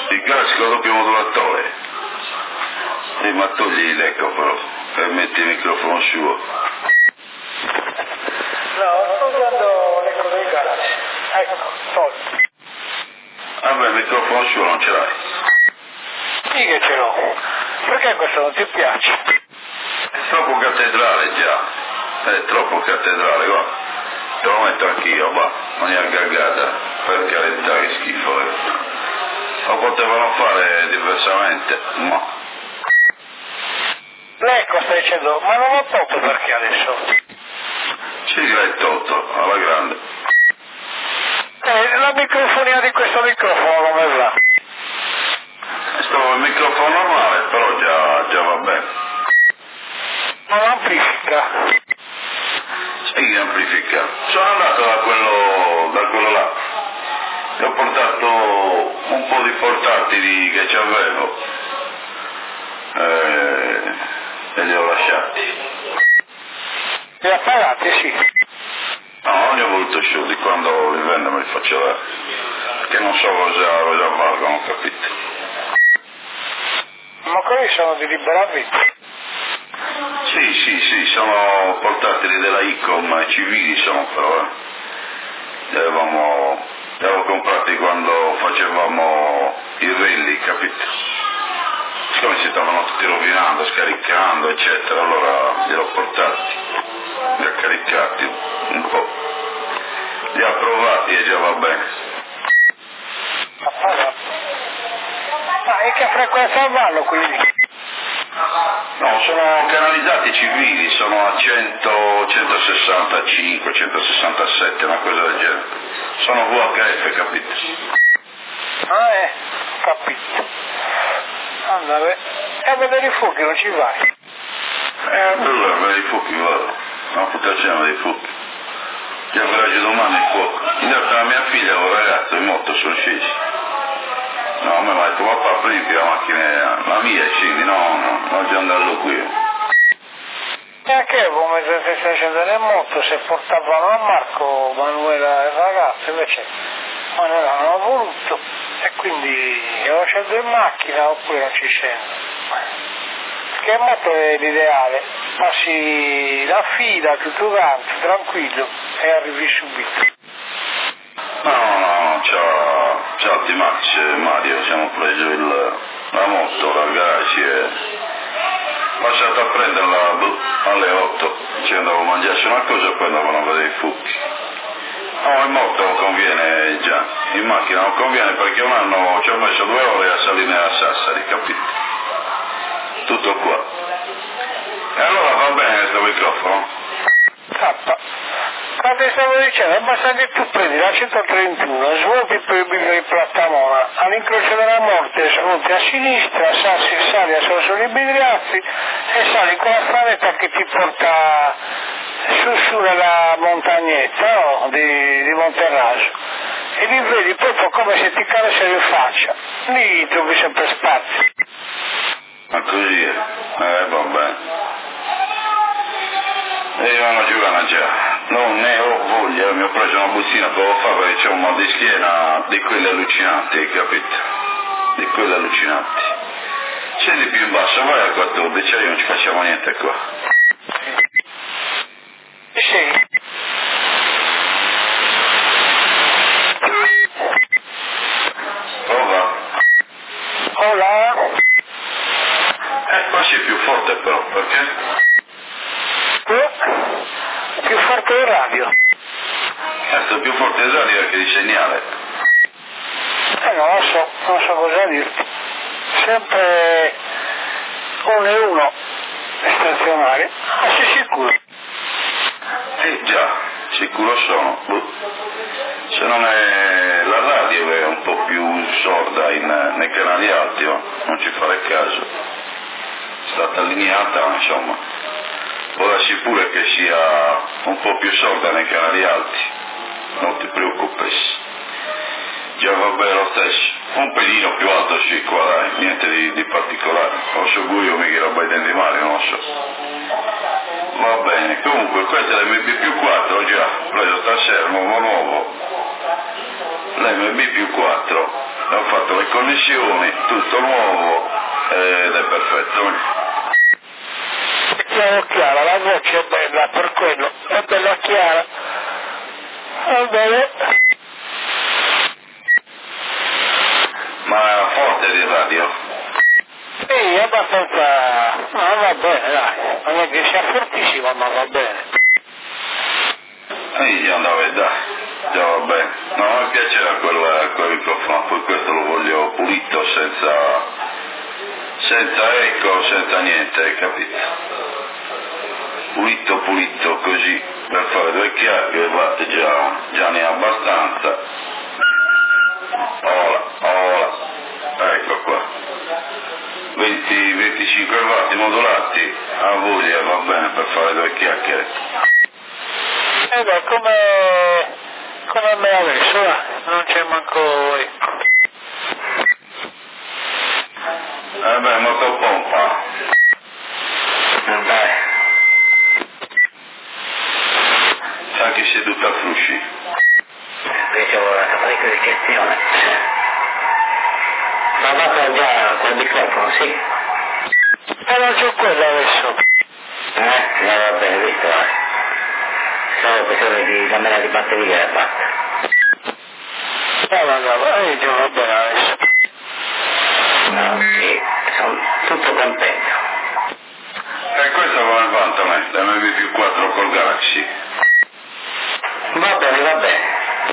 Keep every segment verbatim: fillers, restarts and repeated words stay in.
il classico doppio modulatore. Sì, ma togli l'eco però e metti il microfono suo. No, sto usando l'eco dei Galaxy. Ecco, tolto. Vabbè, il microfono suo non ce l'hai. Sì che ce l'ho. Perché questo non ti piace? È troppo cattedrale già. È troppo cattedrale, guarda. Te lo metto anch'io, va. Non è aggregata. Per carità, che schifo è. Lo potevano fare diversamente, no. L'eco stai dicendo, ma non l'ho tolto perché adesso? Sì, l'hai tolto, alla grande. Eh, la microfonia di questo microfono come va? Sto il microfono normale, però già, già va bene. Non amplifica? Sì, amplifica. Sono andato da quello, da quello là. E ho portato un po' di portatili che c'avevo. Eh, e li ho lasciati. Li ha pagati, sì. No, non li ho voluto sciolti, quando li vendo me li faccio dare. Perché non so cosa, cosa valgono, capito? Ma quelli sono di libera vita. Sì, sì, sì, sono portatili della Icom, civili sono però, eh. Li avevamo, li avevo comprati quando facevamo i rally, capito? Siccome si stavano tutti rovinando, scaricando, eccetera, allora li ho portati, li ho caricati un po', li ho provati e già va bene. Ha pagato. Ma e che frequenza vanno quindi? No, sono canalizzati civili, sono a cento, centosessantacinque, centosessantasette, una cosa del genere. Sono V H F, capito? Ah, eh, ho capito. Andare. E a vedere i fuochi non ci vai? Eh, allora, a vedere i fuochi vado. Una puttana dei fuochi. Ti avverrà domani il fuoco. In realtà la mia figlia è un ragazzo in moto, sono scesi. No, a me mi ha detto, papà, prendi la macchina, la mia e scendi, no, no, non già andarlo qui. E anche come se stai scendendo in moto, se portavano a Marco, Manuela e il ragazzo, invece Manuela non ha voluto, e quindi o scendo in macchina oppure non ci scendo. Perché in moto è l'ideale, passi la fila, tutto quanto, tranquillo, e arrivi subito. No, no, no, ciao, ciao T-Max, Mario, siamo preso il, la moto dal garage e passato a prenderla alle otto, ci andavo a mangiarsi una cosa e poi andavano a vedere i fuochi. No, in moto non conviene già, in macchina non conviene perché un anno ci ho messo due ore a salire a Sassari, capito? Tutto qua. E allora va bene questo microfono? Tappa. Quando stavo dicendo, basta che tu prendi la centotrentuno, svuoti per il bivio di Plattamona, all'incrocio della morte svuoti a sinistra, sassi, sali a Sorso di Bidriazzi e sali con la stranetta che ti porta su su nella montagnetta, no, di, di Monterraso. E li vedi proprio come se ti caressero in faccia. Lì trovi sempre spazio. Ma così è? Eh, va bene. E io non giocano già. Non ne ho voglia, mi ho preso una bustina poco fa perché c'è un mal di schiena di quelle allucinanti, capito? Di quelle allucinanti. Scendi più in basso, vai al quattordici, io non ci facciamo niente qua. Sì. Prova. Hola. Eh, qua sei più forte però, perché? Eh? Più forte il radio. Cazzo, più forte il radio che di segnale. Eh non lo so, non so cosa dirti. Sempre uno e uno stazionario. Ah, sei sicuro? Eh già, sicuro sono. Boh. Se non è la radio è un po' più sorda in, nei canali alti, ma non ci fare caso. È stata allineata, insomma. Può darsi pure che sia un po' più sorda nei canali alti. Non ti preoccupessi. Già va bene lo stesso. Un pelino più alto sì, qua dai, niente di, di particolare. Lo so io mica roba ai denti male, non lo so. Va bene, comunque questa è l'M B più quattro, già, preso stasera, nuovo nuovo. L'M B più quattro. ho fatto le connessioni, tutto nuovo ed è perfetto. Chiaro chiara, la voce è bella, per quello, è bella chiara. Va bene. Ma forte di radio? Sì, abbastanza... no, va bene, dai, non è che sia fortissimo, ma va bene. E gli andava e dai, già va bene. No, mi piacerà quel, quel microfono, poi questo lo voglio pulito, senza, senza eco, senza niente, hai capito? Pulito, pulito, così, per fare due chiacchiere, va, già, già ne ha abbastanza. Ola, ola, ecco qua. venti venticinque watt modulati, a voglia, va bene per fare due chiacchiere. E beh, come, come me adesso, va? Non c'è manco eco. Eh beh, motopompa. Vabbè, Sa che seduta a frusci. dicevo la parecchia di gestione. Ma dato già quel microfono, sì? E non c'è quello adesso. Eh? No, va bene, visto, eh. Solo questione di camera di batteria e basta. No, no, no, va, già va bene adesso. No, sì, sono tutto contento. E questo come vanta me, l'M V più quattro col Galaxy. Va bene, va bene.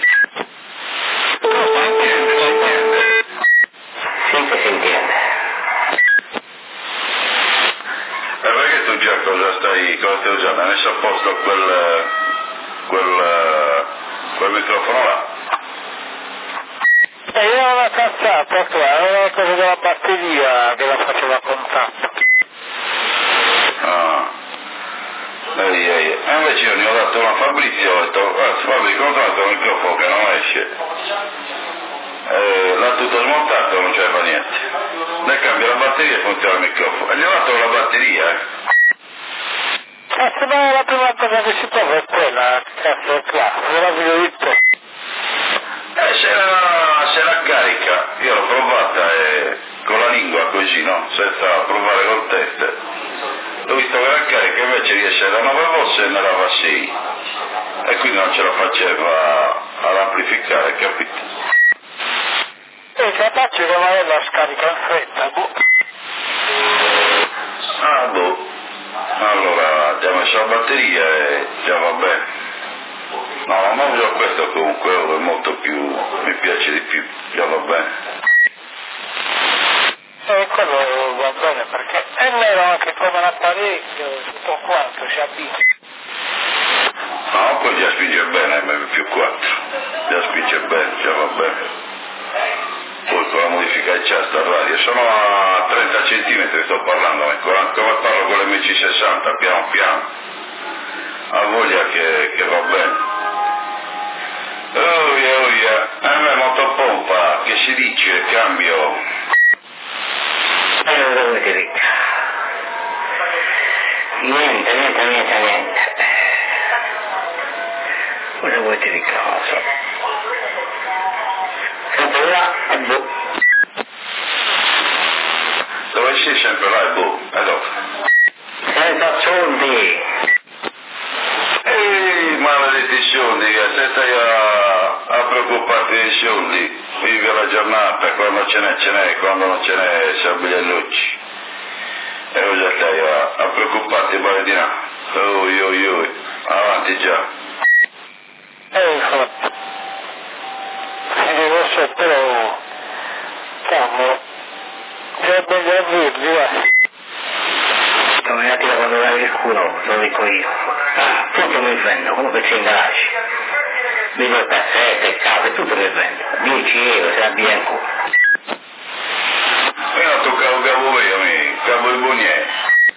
Si intende, si intende. Sì che si intende. E perché tu già cosa stai, cosa stai usando? Hai messo a posto quel, quel, quel microfono là? E io ho una cazzata qua, è una cosa della batteria che la faceva a contatto. Ah. Ehi, ehi. E invece io ne ho dato una a Fabrizio, ho detto, eh, Fabrizio, ho trovato un microfono che non esce. Eh, l'ha tutto smontato, non c'era niente. Ne cambia la batteria e funziona il microfono. E gli ho dato la batteria, eh. Cazzo, ma la prima cosa che si trova è quella, cazzo, qua, ve l'avevo detto. Eh, se la, se la carica, io l'ho provata e con la lingua così, no? Senza provare col test. Ho visto che la carica invece riesce da nove volt e ne dava sei. E quindi non ce la faceva ad amplificare, capito? E capace che magari la scarica in fretta, boh. Ah, boh. Allora, già messo la batteria e già va bene. No, ma uso questo comunque, è molto più, mi piace di più, già va bene. E quello va bene perché è nero anche come l'apparecchio, tutto quanto si abbina. No, poi già spinge bene, M V più quattro, già spinge bene, già va bene. Poi con la modifica di chasta radio, sono a trenta centimetri sto parlando, come parlo con l'M C sessanta, piano piano, ha voglia che, che va bene. Oh yeah, oh yeah, a me motopompa, che si dice, cambio. E non devo dire. Niente, niente, niente, niente. Cosa vuoi dire che non lo so? Sempre là e boh. Dove sei sempre là e boh, e dopo. Senza soldi. Ehi, maledetti soldi, che se stai a, a preoccuparti dei soldi, vivi la giornata, quando ce n'è ce n'è, quando non ce n'è sabbigliellucci. E ora stai a, a preoccuparti male di là. Ui, ui, ui, avanti già. E infatti. E lo so, però, cavolo, è meglio averli, va. Sono venuti da quando davi il culo, lo dico io. Ah, tutto mi vendo, comunque c'è in garage. Video cassette, cave, tutto mi vendo. dieci euro se la abbia in culo. Io non toccavo cavo io, mi cavo i buonieri.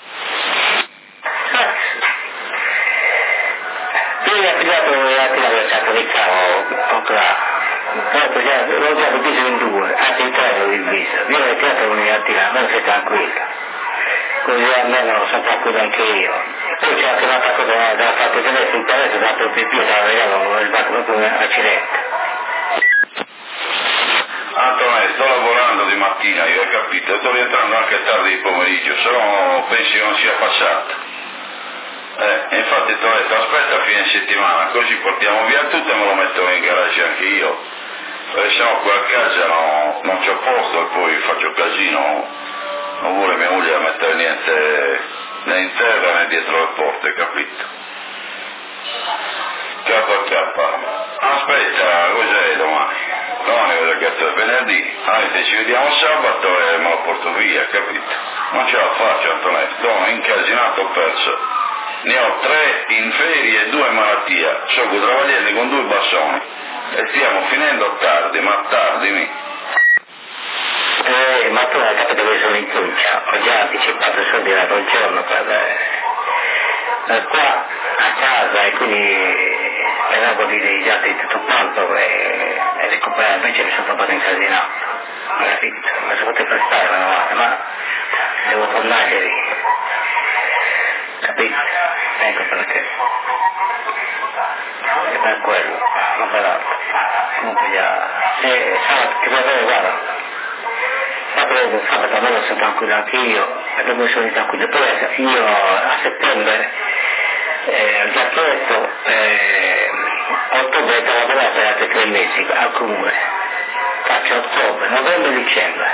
Tu mi hai affidato la prima versata di cavo, compra. Tanto già, l'ho già diviso in due, anzi in tre l'ho diviso. Io l'ho tirato un'unità, almeno sei tranquillo. Così almeno sono tranquillo anche io. Poi c'è anche un'altra cosa da parte tedesca, in interesse, ho fatto il pipì, stava vedendo, ho sbattuto proprio un accidente. Antonello, sto lavorando di mattina, io hai capito, sto rientrando anche tardi di pomeriggio, se no pensi che non sia passato. Eh, infatti ti ho detto, aspetta fine settimana, così portiamo via tutto e me lo metto in garage anche io, perché sennò qua a casa no, non c'ho posto e poi faccio casino, non vuole mia moglie mettere niente né in terra né dietro le porte, capito? K a K. Aspetta, cos'è domani? Domani cosa cazzo è venerdì, anche ci vediamo sabato e me lo porto via, capito? Non ce la faccio Antonello, sono incasinato perso. Ne ho tre in ferie e due in malattia, sono travagliando con due bassoni e stiamo finendo tardi, ma tardi mi. Eh, ma tu hai capito che sono in Tuncia, ho già anticipato i soldi l'altro giorno per, per qua a casa e quindi speravo di realizzare tutto quanto e, e recuperare, invece mi sono trovato incasinato, capito? Mi sono potuto prestare la mano, ma devo tornare lì, capito? Ecco perché. E per quello, non per altro. Comunque già. E sabato ti vuoi vedere, guarda. Sabato, sabato almeno sono tranquillo anche io, e dopo sono tranquillo. Poi io a settembre eh, ho già chiesto, eh, a ottobre devo lavorare per altri tre mesi al comune. Faccio ottobre, novembre e dicembre.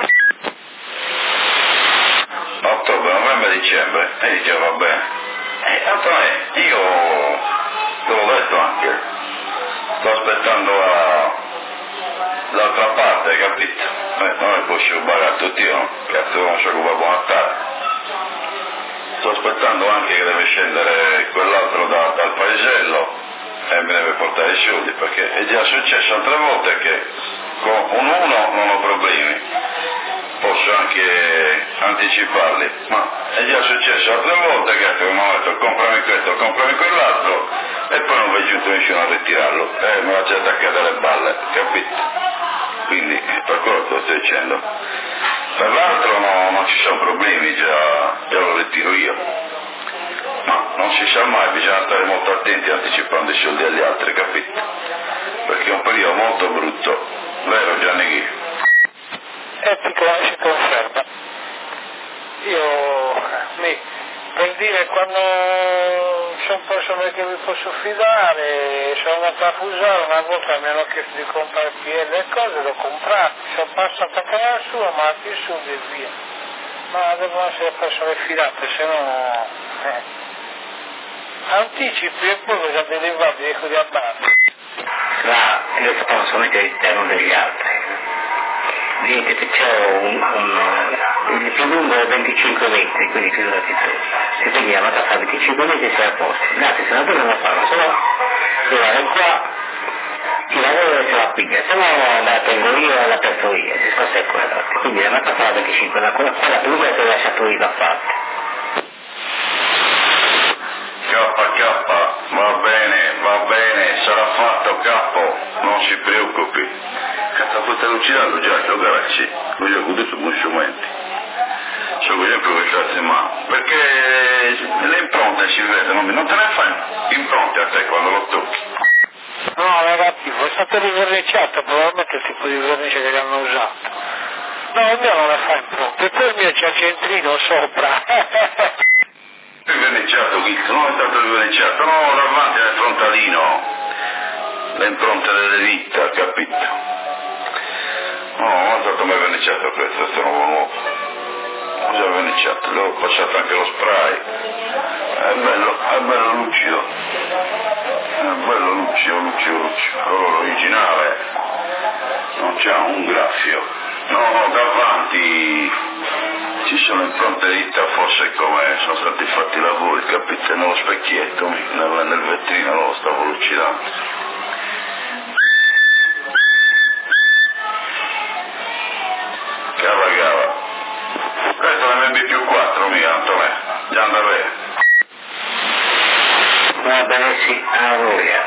Ottobre, novembre e dicembre, e dice va bene. Eh, Antonello, io te l'ho detto anche, sto aspettando la, l'altra parte, hai capito? Eh, non è possibile rubare a tutti, no? Cazzo non so come buona tarde. Sto aspettando anche che deve scendere quell'altro da, dal paesello e mi deve portare i soldi, perché è già successo altre volte che con un uno non ho problemi, posso anche anticiparli, ma è già successo altre volte che mi hanno detto comprami questo, comprami quell'altro e poi non vai giunto nessuno a ritirarlo e me la c'è attaccata alle balle, capito? Quindi per quello che sto dicendo. Per l'altro no, non ci sono problemi, già, già lo ritiro io. Ma non si sa mai, bisogna stare molto attenti anticipando i soldi agli altri, capito? Perché è un periodo molto brutto, vero Gianni? E ti si conferma. Io mi, per dire quando sono persone che mi posso fidare, sono andato a Fusaro, una volta mi hanno chiesto di comprare P L e cose, l'ho comprato, sono passato a casa sua, ma anche i soldi e via. Ma devono essere persone fidate, se no eh. Anticipi e poi cosa derivavi di così a base. Là, io sono solamente all'interno degli altri. Vedete che c'è un, un, il più lungo è venticinque metri, quindi figurati tu. Se veniamo a fare venticinque metri sei a posto. Grazie, se non non lo fanno, se no devo andare qua, ti lavoro e se la piglia, se no la tengo io e la penso io, il discorso è quello. Quindi la andata a fare venticinque, la quella più lunga te l'ho lasciato io da parte. K K, va bene, va bene, sarà fatto capo, non si preoccupi. Cazzo, potete lucidarlo già, lo garacci, così ho avuto buoni strumenti. So così che questa in mano. Perché le impronte si vedono, non te ne fai impronte a te quando lo tocchi. No, negativo, è stato riverniciato, probabilmente il tipo di vernice che hanno usato. No, il mio non le fa impronte, e poi il mio c'è il centrino sopra. Il verniciato, Chizzo, non è stato il verniciato, no, davanti al frontalino, le impronte delle dita, capito? No, non è stato mai verniciato questo, questo è nuovo nuovo. Ho già verniciato, l'ho passato anche lo spray. È bello, è bello lucido. È bello lucido, lucido, lucido. Allora l'originale non c'è un graffio. No, no, davanti ci sono impronte di dita, forse come sono stati fatti i lavori, capite? Nello specchietto, nel, nel vetrino lo stavo lucidando. Cava cava. Questo è l'M B più quattro mia, Antonello. Già anda bene. Va bene, sì, a voglia.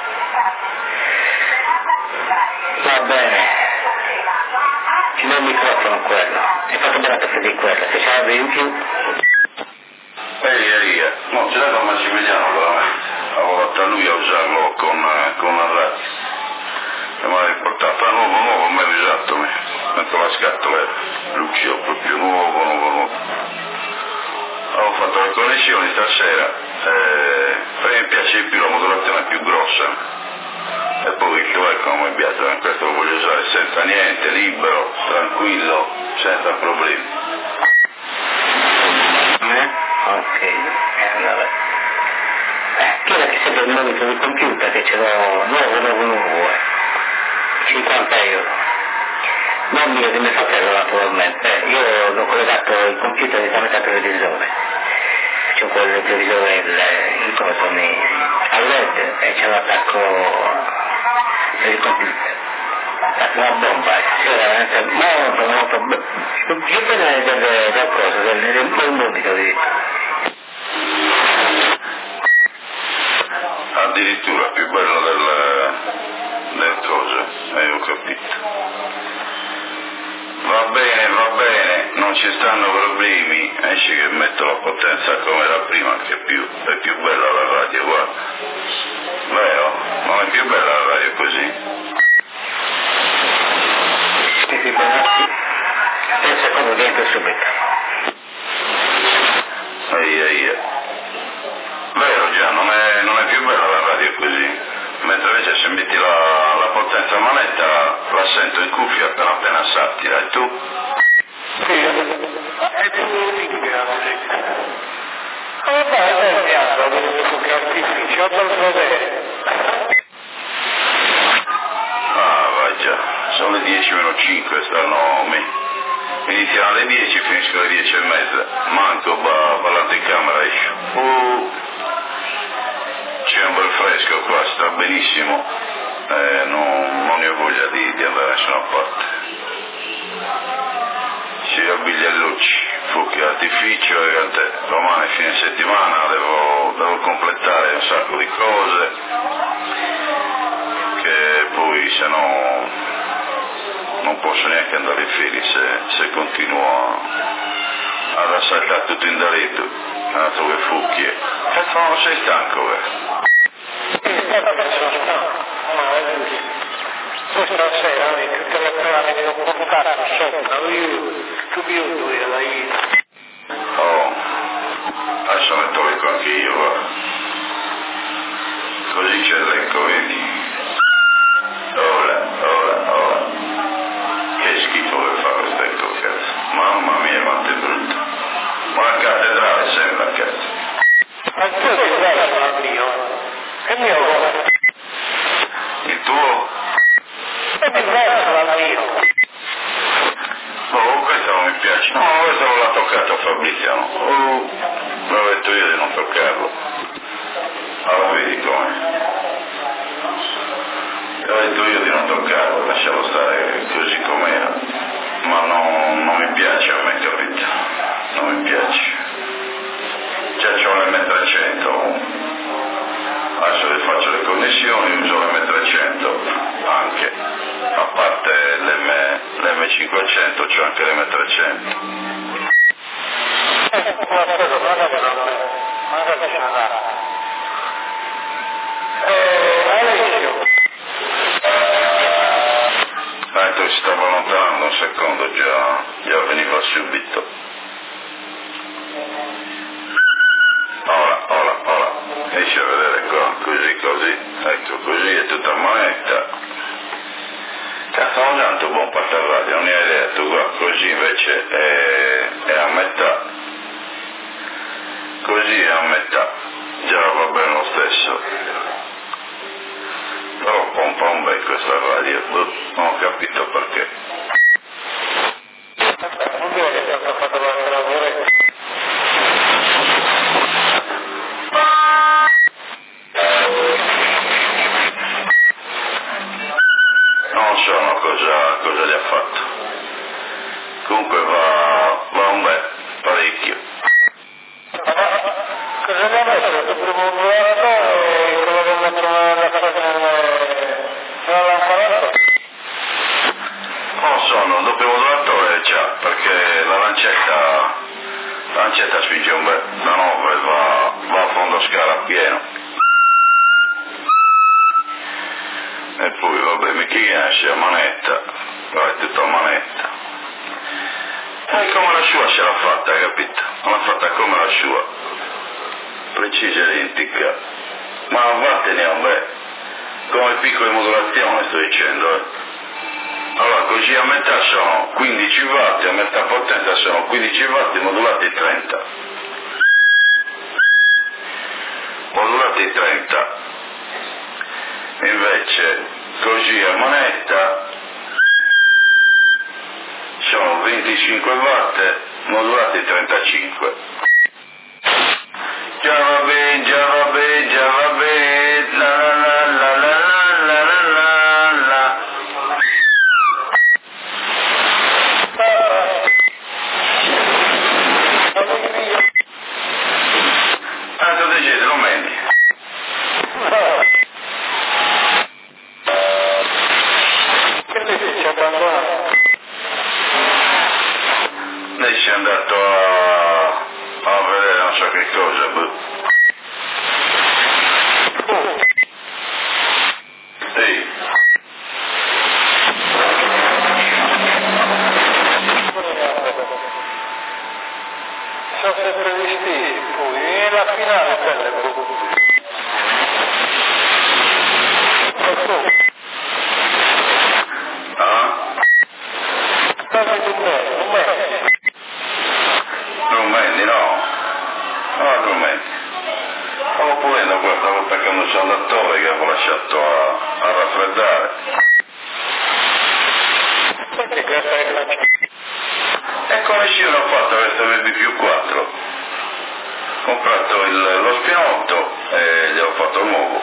Va bene. Ci do il microfono quello. Hai fatto bene a di quello. Se c'è una in più. Ehi, ehi, no, ce l'ha con Massimiliano veramente. Avevo fatto a lui a usarlo con, con la radio. e mi ha riportato a nuovo, nuovo, mai usato, mentre la scatola l'uccido proprio nuovo, nuovo, nuovo. Ho fatto le connessioni stasera, eh, perché mi piace di più la modulazione più grossa. E poi il cavallo come mi piace, questo lo voglio usare senza niente, libero, tranquillo, senza problemi. Eh? Ok, allora. Eh, chieda che sempre il monitor del computer che ce l'ho nuovo, nuovo, nuovo, eh. cinquanta euro. Non mio di mio fratello naturalmente, eh, io l'ho collegato il computer direttamente al televisore. C'ho quel televisore il, il coso mi, a LED e ce l'attacco per il computer. Una bomba, c'è veramente molto molto bello. Più bello del, del, del coso, del, del, del monitor. Addirittura più bello del, del coso, eh, ho capito. Va bene, va bene, non ci stanno problemi, esci che metto la potenza come era prima, che è più, è più bella la radio, guarda. Vero? Non è più bella la radio così? Sì, sì, un secondo dentro subito. Ehi, ehi. Vero già, non è, non è più bella la radio così, mentre invece se metti la, la potenza a manetta la sento in cuffia appena appena sattira, e tu? Sì, è più limpida la musica. Ah, beh, è piano, ho fuochi artifici, ho tolto bene. Ah, vai già, sono le dieci meno cinque, stanno me. Iniziano alle dieci, finiscono alle dieci e mezza, manco va l'anticamera esce. Uh, c'è un bel fresco qua, sta benissimo, eh, non, non ne ho voglia di, di andare da nessuna parte. Sì, abbigliellucci, fuochi d'artificio e a te. Domani fine settimana devo, devo completare un sacco di cose, che poi se no non posso neanche andare in ferie se, se continuo a, ad assaltare tutto in diretto. Altro che fucchi. Cazzo, non sei stanco, vero? Questa sera tutte le prove che ho portato sopra, io subito io da ieri. Oh, adesso ne tolgo anche io, guarda. Così c'è l'eco, vedi? Ora, ora, ora. Che schifo che fa questo eco, cazzo. Mamma mia, quanto è brutto. Ma la cattedrale sembra, cazzo. Ma il tuo è diverso dal mio. È il mio come? Il tuo? È diverso dal mio. Oh, questo non mi piace. No, questo non l'ha toccato Fabriziano. Oh, l'ho detto io di non toccarlo. Allora vedi com'è. L'ho detto io di non toccarlo, lascialo stare così com'era. Ma non, non mi piace a me, capito? Non mi piace. Già c'ho l'emme trecento. Adesso le faccio le connessioni, uso l'emme trecento anche. A parte l'emme cinquecento, c'ho anche l'emme trecento. Ecco, si stava allontanando un secondo, già, già veniva subito. Ora, ora, ora, esci a vedere qua, così, così, ecco, così è tutta manetta. Cazzo, non tanto buon parte al radio, non ne hai idea, tu qua, così invece è, è a metà. Così è a metà, già va bene lo stesso. Però pompa un bel questa radio, non ho capito perché. Non vedo che sia fatto la lavoro. Non so no, cosa, cosa gli ha fatto. Comunque va, va un bel, parecchio. Cosa ne ha messo? Il primo vuoto e quello che mettono nella casa nell'apparato? Non so, non dopo il modulatore già, perché la lancetta, la lancetta spinge un bel, da nove va, va a fondo scala pieno. E poi vabbè mi chi nasce a manetta, vai tutto a manetta. E come la sua ce l'ha fatta, capito? L'ha fatta come la sua, precisa e identica, ma vattene a me, come piccole modulazioni sto dicendo, eh. Allora, così a metà sono quindici watt, a metà potenza sono quindici watt modulati trenta. Modulati trenta. Invece, così a manetta sono venticinque watt modulati trentacinque. Già vabbè, già vabbè, già vabbè, la la la la la la la la la. Ah, tu decidi, non menti. Che le dice abbandonato? Lei si è andato a, a vedere non so che cosa, boh. Sì. Sono sempre vestiti, poi, e la finale bella, Ah? Cosa di me, un mese. Rumeni, no. No, rumeni. Stavo pulendo qua, stavo attaccando il saldatore che avevo lasciato a, a raffreddare. Perché questa è la E come ci ho fatto questo V B più quattro? Ho comprato il, lo spianotto e gli ho fatto il nuovo.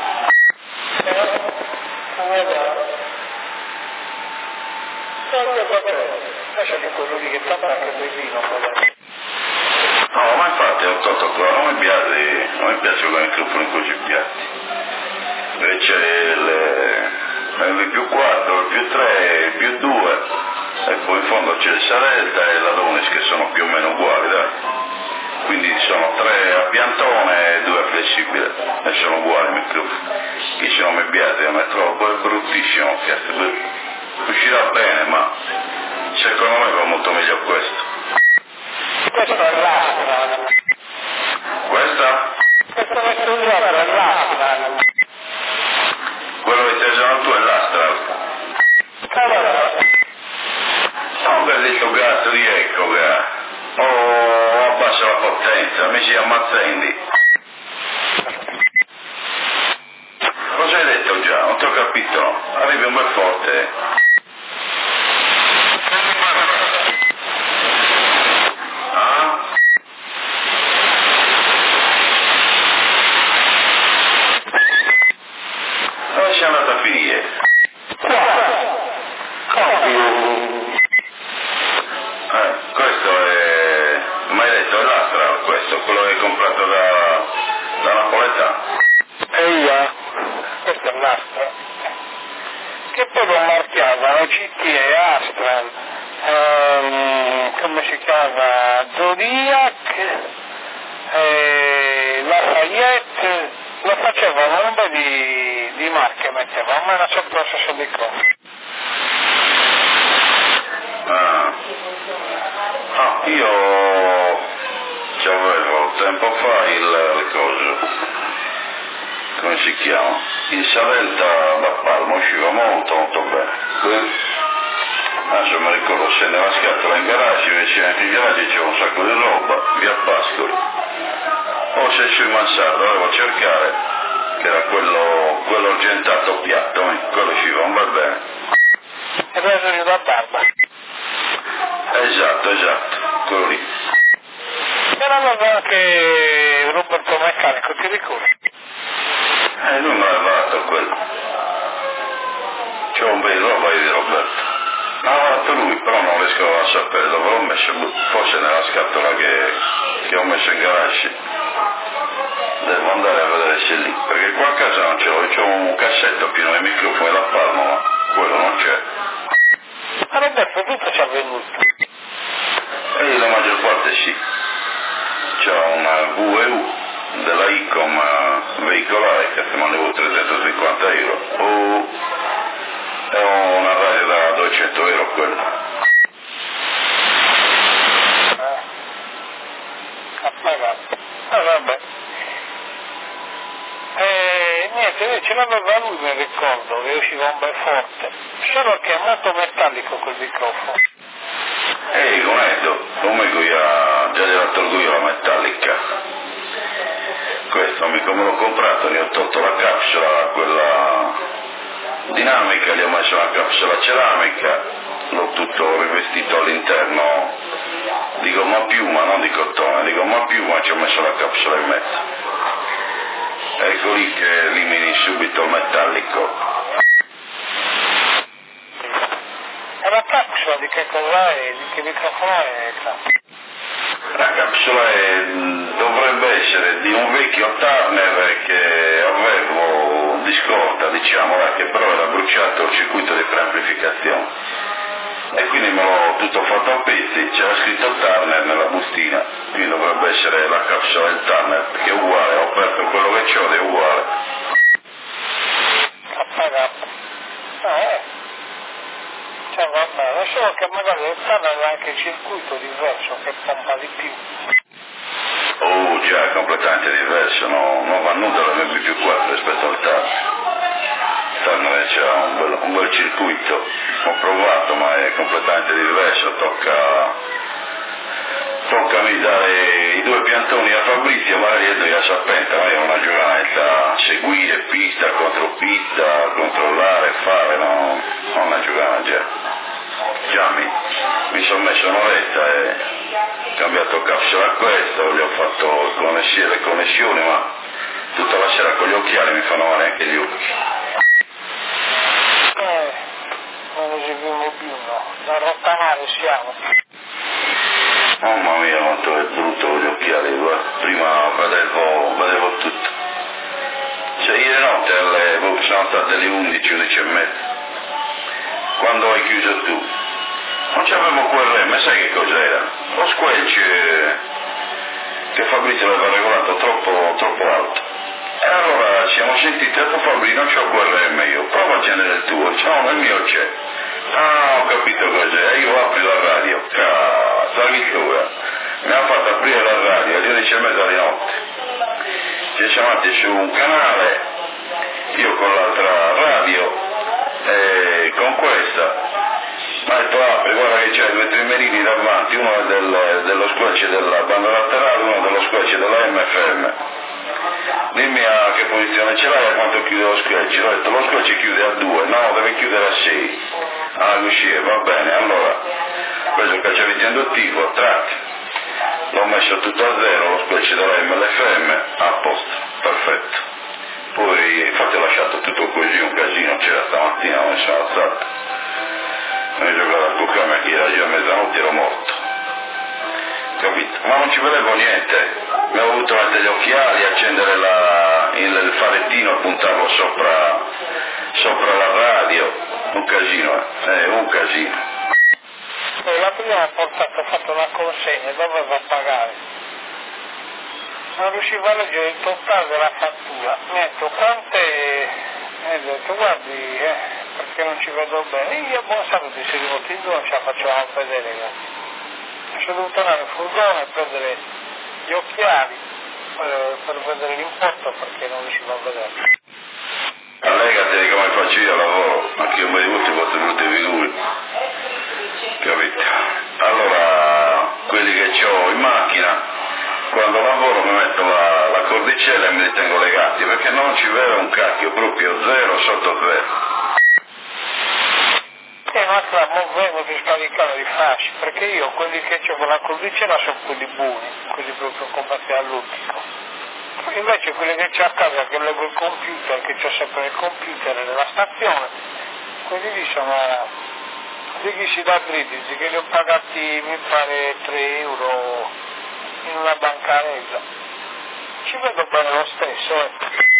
Lasciami quello lì che tappa anche bellino. No, ma infatti ho tolto qua, non mi piace, non mi piace con i microfoni così piatti. Invece il, il più quattro, il più tre, il più due, e poi in fondo c'è il Sarelta e la Donis che sono più o meno uguali, dai. Quindi sono tre a piantone e due a flessibile, e sono uguali i microfoni. Chi se non mi piace, ma è troppo, è bruttissimo, cazzo. Uscirà bene, ma secondo me va molto meglio questo. Questo è l'Astral. Questa? Questo questo usato è l'Astral. Quello che ti hai usato tu è l'Astral. Allora, Non per detto cazzo di ecco che oh, abbassa la potenza, mi si ammazzendi. Cosa hai detto già? Non ti ho capito. Arrivi un bel forte. Ah? Dove sei andato a finire? Eh, questo è... mi hai detto è l'Astra, questo, quello che hai comprato da, da Napoletano. e io, questo è l'Astral. Che poi l'ho marchiato, la C T E Astral, ehm, come si chiama, Zodiac, eh, Lafayette, lo facevano un po' di, di marche, mettevano, ma era sempre lo stesso microfono. Ah. Ah, io ci avevo tempo fa il, il coso, come si chiama? Il Sarelta da Palma usciva molto molto bene. Adesso mi ricordo se nella scatola in garage, invece in garage c'era un sacco di roba, via Pascoli. O se sui mansardo dovevo cercare, che era quello, quello argentato piatto, eh, quello usciva un bel bene. E adesso da barba. Esatto, esatto, quello lì. Era anche Roberto Meccanico, ti ricordi? Eh, lui me l'ha fatto quello. C'ho un bel roba io di Roberto. Ma l'ha fatto lui, però non riesco a sapere dove l'ho messo, forse nella scatola che, che ho messo in garage. Devo andare a vedere se è lì, perché qua a casa non ce l'ho, c'ho un cassetto pieno di microfoni da Palma, ma quello non c'è. Ma Roberto tutto ci è avvenuto. E la maggior parte sì. C'ho una V E U della Icom veicolare che ti mandevo trecentocinquanta euro. Oh, È una radio da duecento euro quella. Eh. A pagato. Ah, vabbè. E niente, invece l'aveva lui, mi ricordo, che usciva un bel forte. Solo che è molto metallico quel microfono. Ehi, Goneto, come già gliela tolgo io la metallica. Questo amico me l'ho comprato, gli ho tolto la capsula, quella dinamica, gli ho messo la capsula ceramica, l'ho tutto rivestito all'interno di gomma piuma, non di cotone, di gomma piuma, ci ho messo la capsula in mezzo. Ecco lì che elimini subito il metallico. E la capsula di che cosa è? Di che microfono è? La capsula è, dovrebbe essere di un vecchio Turner che avevo di scorta, diciamo, che però era bruciato il circuito di preamplificazione. E quindi me l'ho tutto fatto a pezzi, c'era scritto Turner nella bustina, quindi dovrebbe essere la capsula del Turner, perché è uguale, ho aperto quello che c'ho ed è uguale. Appagato. Ah, eh. Cioè va bene, solo che magari il Turner ha anche il circuito diverso che pompa di più. Oh già, è completamente diverso, no, non va nulla dall'M P più quattro rispetto al Turner. Turner c'ha un bel, un bel circuito, ho provato ma è completamente diverso, tocca, toccami dare i due piantoni a Fabrizio, magari lui a Serpenta, ma io una giornata, seguire pista contro pista, controllare, fare, no, non una giornata già. Già mi, mi sono messo un'oretta e ho cambiato capsula a questo, gli ho fatto connessi- le connessioni, ma tutta la sera con gli occhiali mi fanno male anche gli occhi. Eh, non eseguiamo più, no. Da rottanare siamo. Mamma mia quanto è brutto con gli occhiali, guarda, prima vedevo, vedevo tutto. Cioè ieri notte alle, sono state le undici, undici e mezza. Quando hai chiuso tu? Non c'avevo quel rem, sai che cos'era? Lo squelch che Fabrizio aveva regolato troppo, troppo alto. E allora ci siamo sentiti, ho detto Fabrizio, non c'ho quel rem io, prova a accendere il tuo, no, nel mio c'è. Ah, ho capito cos'è, io apri la radio, cazzo, addirittura, mi ha fatto aprire la radio alle undici e mezza di notte. Ci siamo andati su un canale, io con l'altra radio, e con questa. Mi ha detto apri, guarda che c'hai due trimerini davanti, uno è del, dello squelch della banda laterale, uno dello squelch della M F M. Dimmi a che posizione ce l'hai e a quanto chiude lo squelch. Ho detto lo squelch chiude a due, no, deve chiudere a sei. Ah, uscire, va bene, allora ho preso il cacciavite induttivo, track, l'ho messo tutto a zero, lo squelch della M L F M, a posto, perfetto. Poi infatti ho lasciato tutto così, un casino, c'era stamattina, non mi sono alzato. Mi ho giocato a cucame che era già a mezzanotte ero morto, capito? Ma non ci vedevo niente, mi ho avuto mettere gli occhiali, accendere la, il, il farettino e puntarlo sopra, sopra la radio, un casino, eh, un casino. E la prima ha portato, ha fatto una consegna, doveva pagare. Non riusciva a leggere il totale della fattura, mi ha detto quante, mi ha detto guardi, eh. perché non ci vedo bene. Io buon salute, se rimotizzo non ce la facevamo vedere. Sono dovuto andare in furgone a prendere gli occhiali per, per vedere l'importo perché non riuscivo a vedere. Allegati come faccio io lavoro, anche io mi gusto quattro brutte figure, capito? Allora, quelli che ho in macchina, quando lavoro mi metto la, la cordicella e me li tengo legati, perché non ci vedo un cacchio, proprio zero sotto zero. E un'altra vengo per scaricare i fasci, perché io quelli che ho con la cordicella sono quelli buoni, quelli proprio combatti all'ottico. Invece quelli che c'ho a casa, che leggo il computer, che c'ho sempre il computer nella stazione, quelli lì sono dighi da British, che li ho pagati mi pare tre euro in una bancarella. Ci vedo bene lo stesso, eh.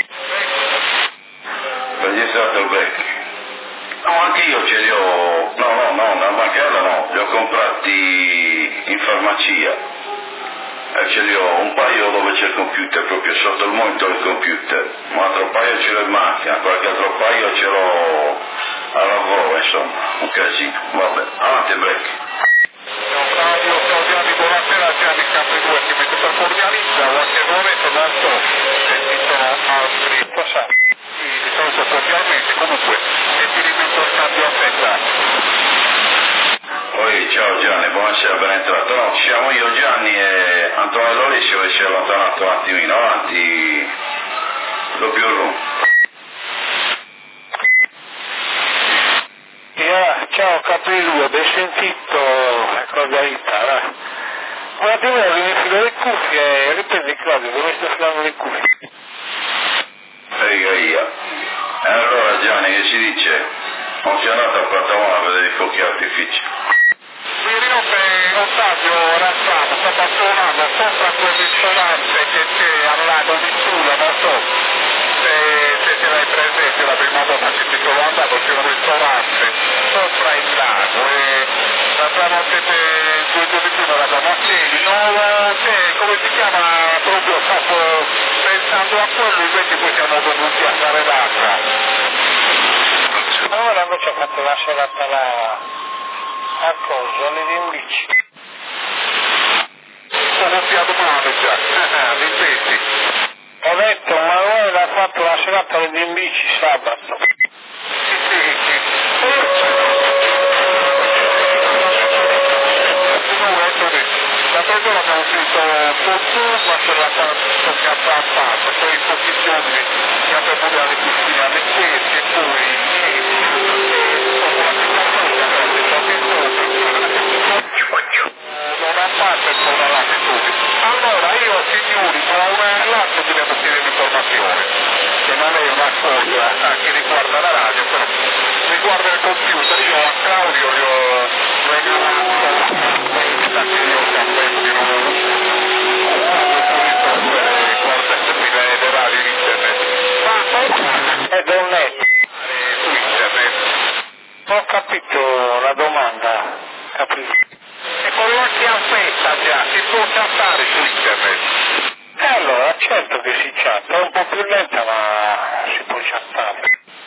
Per gli Strattelbeck. No, anche io ce li ho, no, no, no, nella bancarella no, li ho comprati in farmacia, e ce li ho un paio dove c'è il computer, proprio sotto il monitor del computer, un altro paio ce l'ho in macchina, qualche altro paio ce l'ho al lavoro, insomma, un casino, vabbè, avanti break. Claudio Claudiani, buonasera, Gianni Campi due che mette per cordializza, qualche momento non so se ci sono altri passati, di solito cordialmente, comunque, e ti rimetto il cambio a metà. Poi, ciao Gianni, buonasera, ben entrato. No, ci siamo io, Gianni e Antonio Lorisio che si è allontanato un attimino, avanti, doppio room. Yeah, ciao Capri, ben sentito la cordialità, dai. Un attimo che mi filo le cuffie, riprendi Claudio, dove sto filando le cuffie? Ehi, ehi, e allora Gianni che si dice? Non si è andato a Plattamona a vedere i fuochi artifici? Ieri notte Ottavio Razzano sta passando sopra quel ristorante che c'è al lago di Sula, non so se, se ce l'hai presente la prima volta che ci sono andato, c'è un ristorante sopra il lago e l'altra notte due giorni prima eravamo a Sieni, no, c'è, come si chiama, proprio stavo pensando a quello, invece poi siamo venuti a fare l'acqua. No, ora invece ho fatto la serata là. A cosa? Le dimbici. Sono piato male già, ripeti. Ho detto, ma lui ha fatto la serata alle dimbici sabato. Sì, sì, sì. La persona che ho scritto Fortuna, ma se la tanto che ha fatto, poi in pochi giorni che ha perduto alle cucine alle chiese, e poi non ha fatto il programma tutti. Allora io signori ho un lato di chiedere l'informazione, che non è una cosa che riguarda la radio, però riguarda il computer, io a Claudio gli ho regalato l'università che io ho capito, guarda le radio in internet, ma E da un netto. su internet. Ho capito la domanda, capito. E quello si aspetta già, si può chattare su internet. E allora, certo che si chatta, è un po' più lenta ma si può chattare.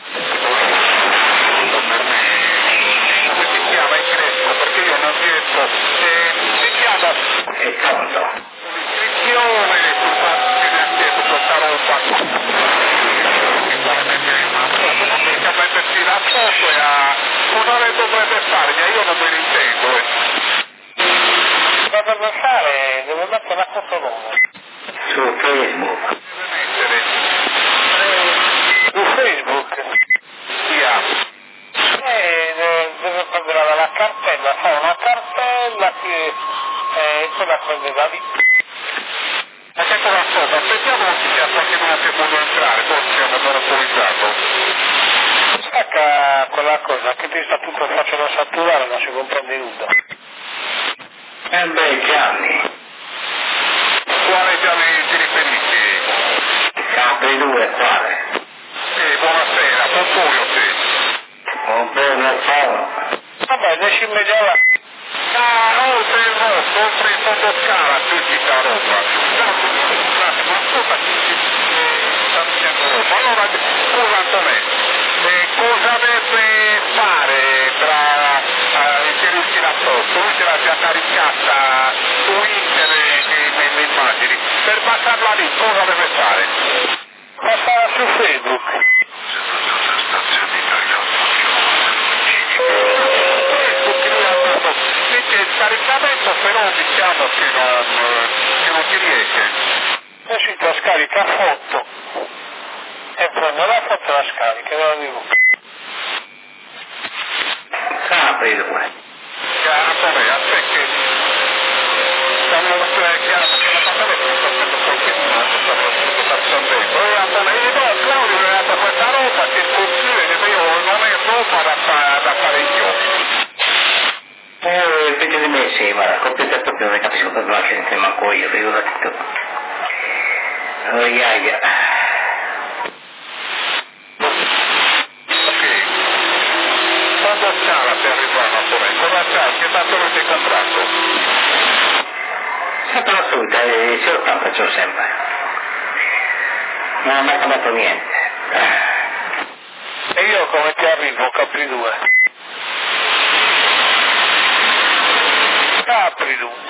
Per me, come si chiama in greco? Perché io non riesco, eh, si chiama È pronto. iscrizione sul fatto che mi ha chiesto questa roba. Non mica mettersi la foto e a... cosa ne dovrebbe fare? Io non me ne intendo. Cosa deve fare? Devo mettere la foto nuova. Su Facebook. Deve mettere. Su Facebook? Via. E deve prendere la cartella, fa una cartella che eh, poi la prende da lì. Ma che cosa so? Aspettiamo che sia qualcuno che vuole entrare, forse siamo ben autorizzato. Stacca quella cosa che ti sta tutto facendo saturare, non si comprende nulla. E beh Gianni, Quale già mi ti riferisci? Capri due quale? Sì, buonasera, Pompurio sì. Un bel foro. Vabbè, adesso immediatamente. Ah, oltre il rosso, oltre il fondo scala, più ci sta roba. Un attimo, ascolta, sta dicendo roba. Allora, scusa Antonello, eh, cosa deve fare tra eh, inserirsi la foto? Lui ce l'ha già caricata su internet nelle immagini. Per passarla lì, cosa deve fare? Passala su Facebook. Dice il caricamento però diciamo che non, che non ci riesce. Adesso ti scarica foto. E prende la foto e la scarica, ve la dico. Capri due. Chiaro, vabbè, aspetta che stiamo chiaro che la passata è sta facendo qualcuno, non so se sta scendendo. E Antonello, no, Claudio mi ha dato questa roba che è possibile che io non è roba da, fa, da fare io. Eh, invece di me sì, guarda, computer proprio non capisco proprio la gente, manco io, figurati tu. Oh, yeah, yeah. Ok. Quando scala per arrivare a Torre? Cosa c'è? Che stazione sei comprato? Sempre la solita, eh, ce lo faccio sempre. Non ho mai cambiato niente. E io come ti arrivo, Capri due? Capri due.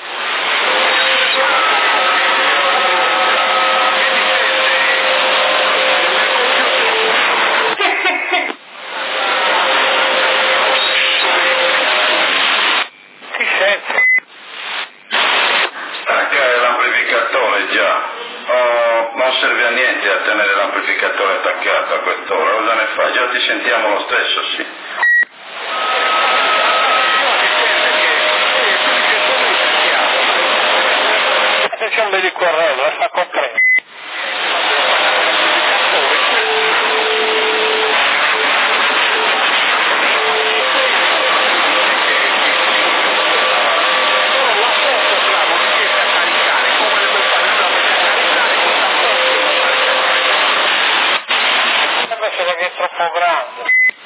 Ti senti? Staccare l'amplificatore già. Oh, non serve a niente a tenere l'amplificatore attaccato a quest'ora, cosa ne fa? Già ti sentiamo lo stesso, sì. Se c'è un bel di corrello, sta con tre. Perché è troppo grande.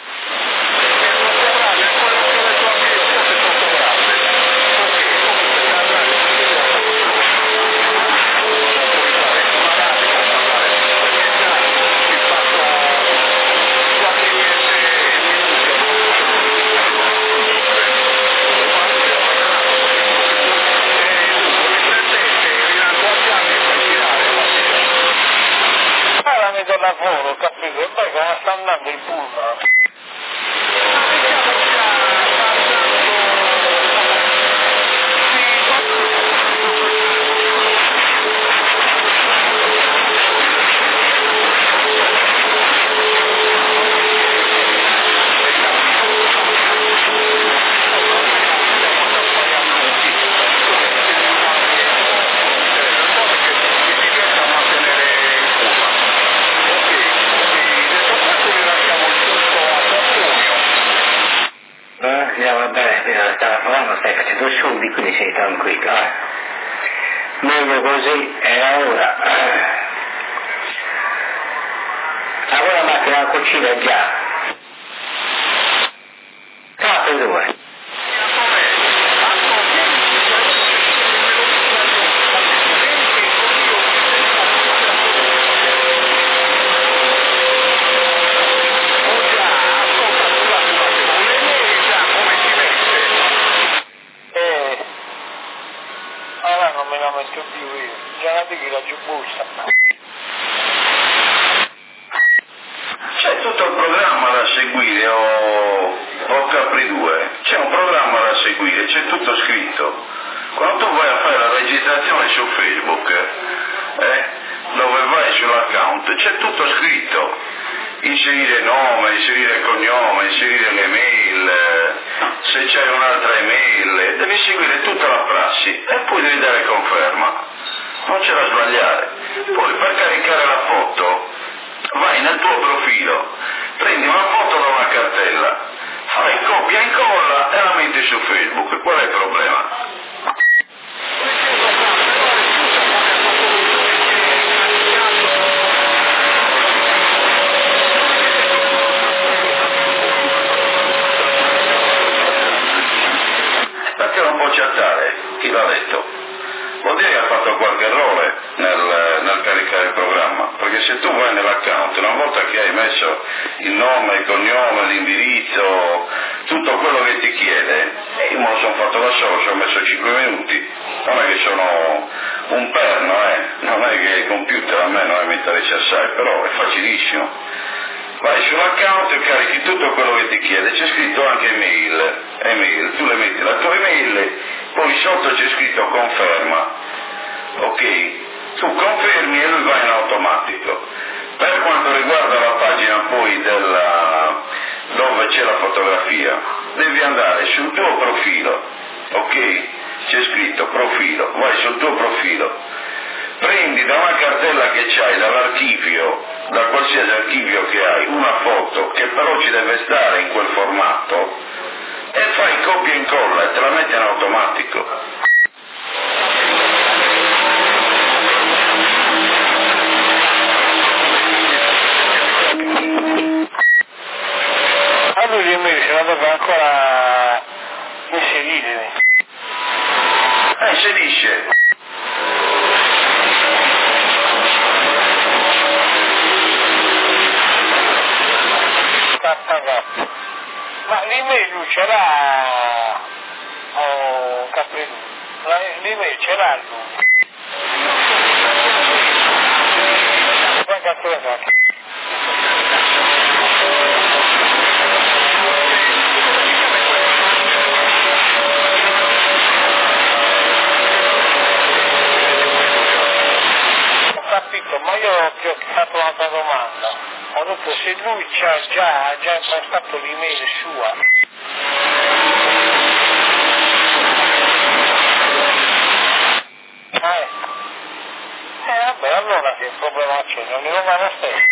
Parlami del lavoro, capito? E poi come sta andando il pullman? Stava parlando, stai facendo soldi, quindi sei tranquillo, eh. Meglio così, e ora lavora la macchina, la cucina già. Capri due. Non me la metto più io, già la dico la giù busta. C'è tutto il programma da seguire, o, o Capri due, c'è un programma da seguire, c'è tutto scritto. Quando tu vai a fare la registrazione su Facebook, eh, dove vai sull'account, c'è tutto scritto. Inserire nome, inserire cognome, inserire le mail, se c'è un'altra email, devi seguire tutta la prassi e poi devi dare conferma, non c'è da sbagliare. Poi per caricare la foto vai nel tuo profilo, prendi una foto da una cartella, fai copia e incolla e la metti su Facebook, qual è il problema? Perché non può chattare? Chi l'ha detto? Vuol dire che ha fatto qualche errore nel, nel caricare il programma, perché se tu vai nell'account, una volta che hai messo il nome, il cognome, l'indirizzo, tutto quello che ti chiede, io me lo sono fatto da solo, ci ho messo cinque minuti, non è che sono un perno, eh? Non è che il computer a me non mi interessa assai, però è facilissimo. Vai sull'account e carichi tutto quello che ti chiede, c'è scritto anche email, email, tu le metti la tua email, poi sotto c'è scritto conferma, ok? Tu confermi e lui va in automatico. Per quanto riguarda la pagina poi della, dove c'è la fotografia, devi andare sul tuo profilo, ok? C'è scritto profilo, vai sul tuo profilo. Prendi da una cartella che c'hai, dall'archivio, da qualsiasi archivio che hai, una foto che però ci deve stare in quel formato e fai copia e incolla e te la metti in automatico. A lui invece la deve ancora inserire. Eh, inserisce. lui ce l'ha, oh, Capello, l'email ce l'ha lui. Poi cazzo la fa? Capito, ma io ti ho fatto un'altra domanda, ho detto se lui c'ha già, ha già impostato l'email sua, ah ecco, eh vabbè allora che problema c'è, non ne va lo stesso.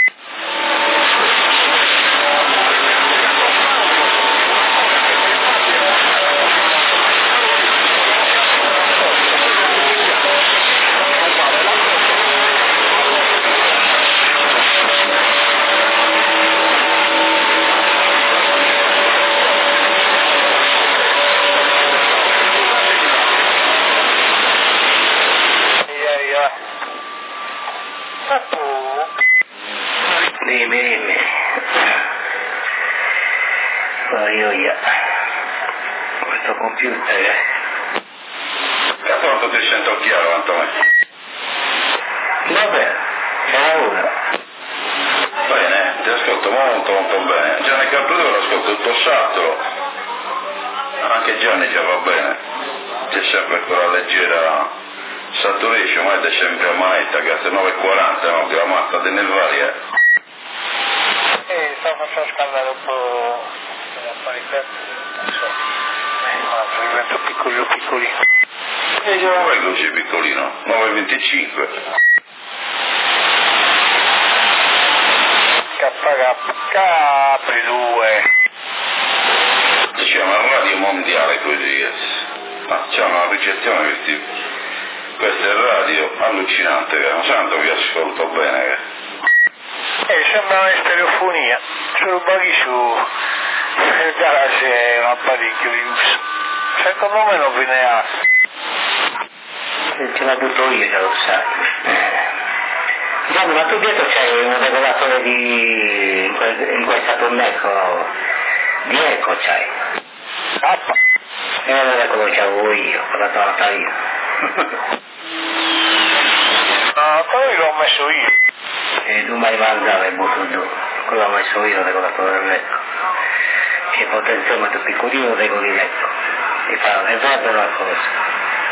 Dimmi, dimmi. Oh, io, io. Questo computer, eh. Da pronto ti sento chiaro, Antonio? Vabbè, c'è una. Bene, ti ascolto molto molto bene. Gianni Capello ascolto il tuo saturo. Anche Gianni già va bene. C'è sempre quella leggera saturation, ma è sempre a manetta, che a nove e quaranta, no? Che la mazza di Nelvaria. E sto facendo scaldare un po' l'affari per, non so, ma divento piccolino piccolino. E io non è così piccolino, nove e venticinque. K K Capri due. C'è una radio mondiale così, eh. Ma c'è una ricezione questi, queste radio allucinante, che non santo che ascolto bene. Che... Eh, sembra una stereofonia, solo baghi su il garage è un apparecchio di lusso. Secondo me non ve ne ha. Ce l'ho avuto io, già lo sai. Gianni, ma tu dietro c'hai un regolatore di... in quel, in quel saturnecco di eco c'hai? Appa. E allora quello c'avevo io, ho dato la farina. No, poi l'ho messo io. E tu mai mangiato il butto giù, quello l'ho messo io il regolatore del letto. Che potenziometro piccolino regoli il letto. Ti fa un esatto una cosa.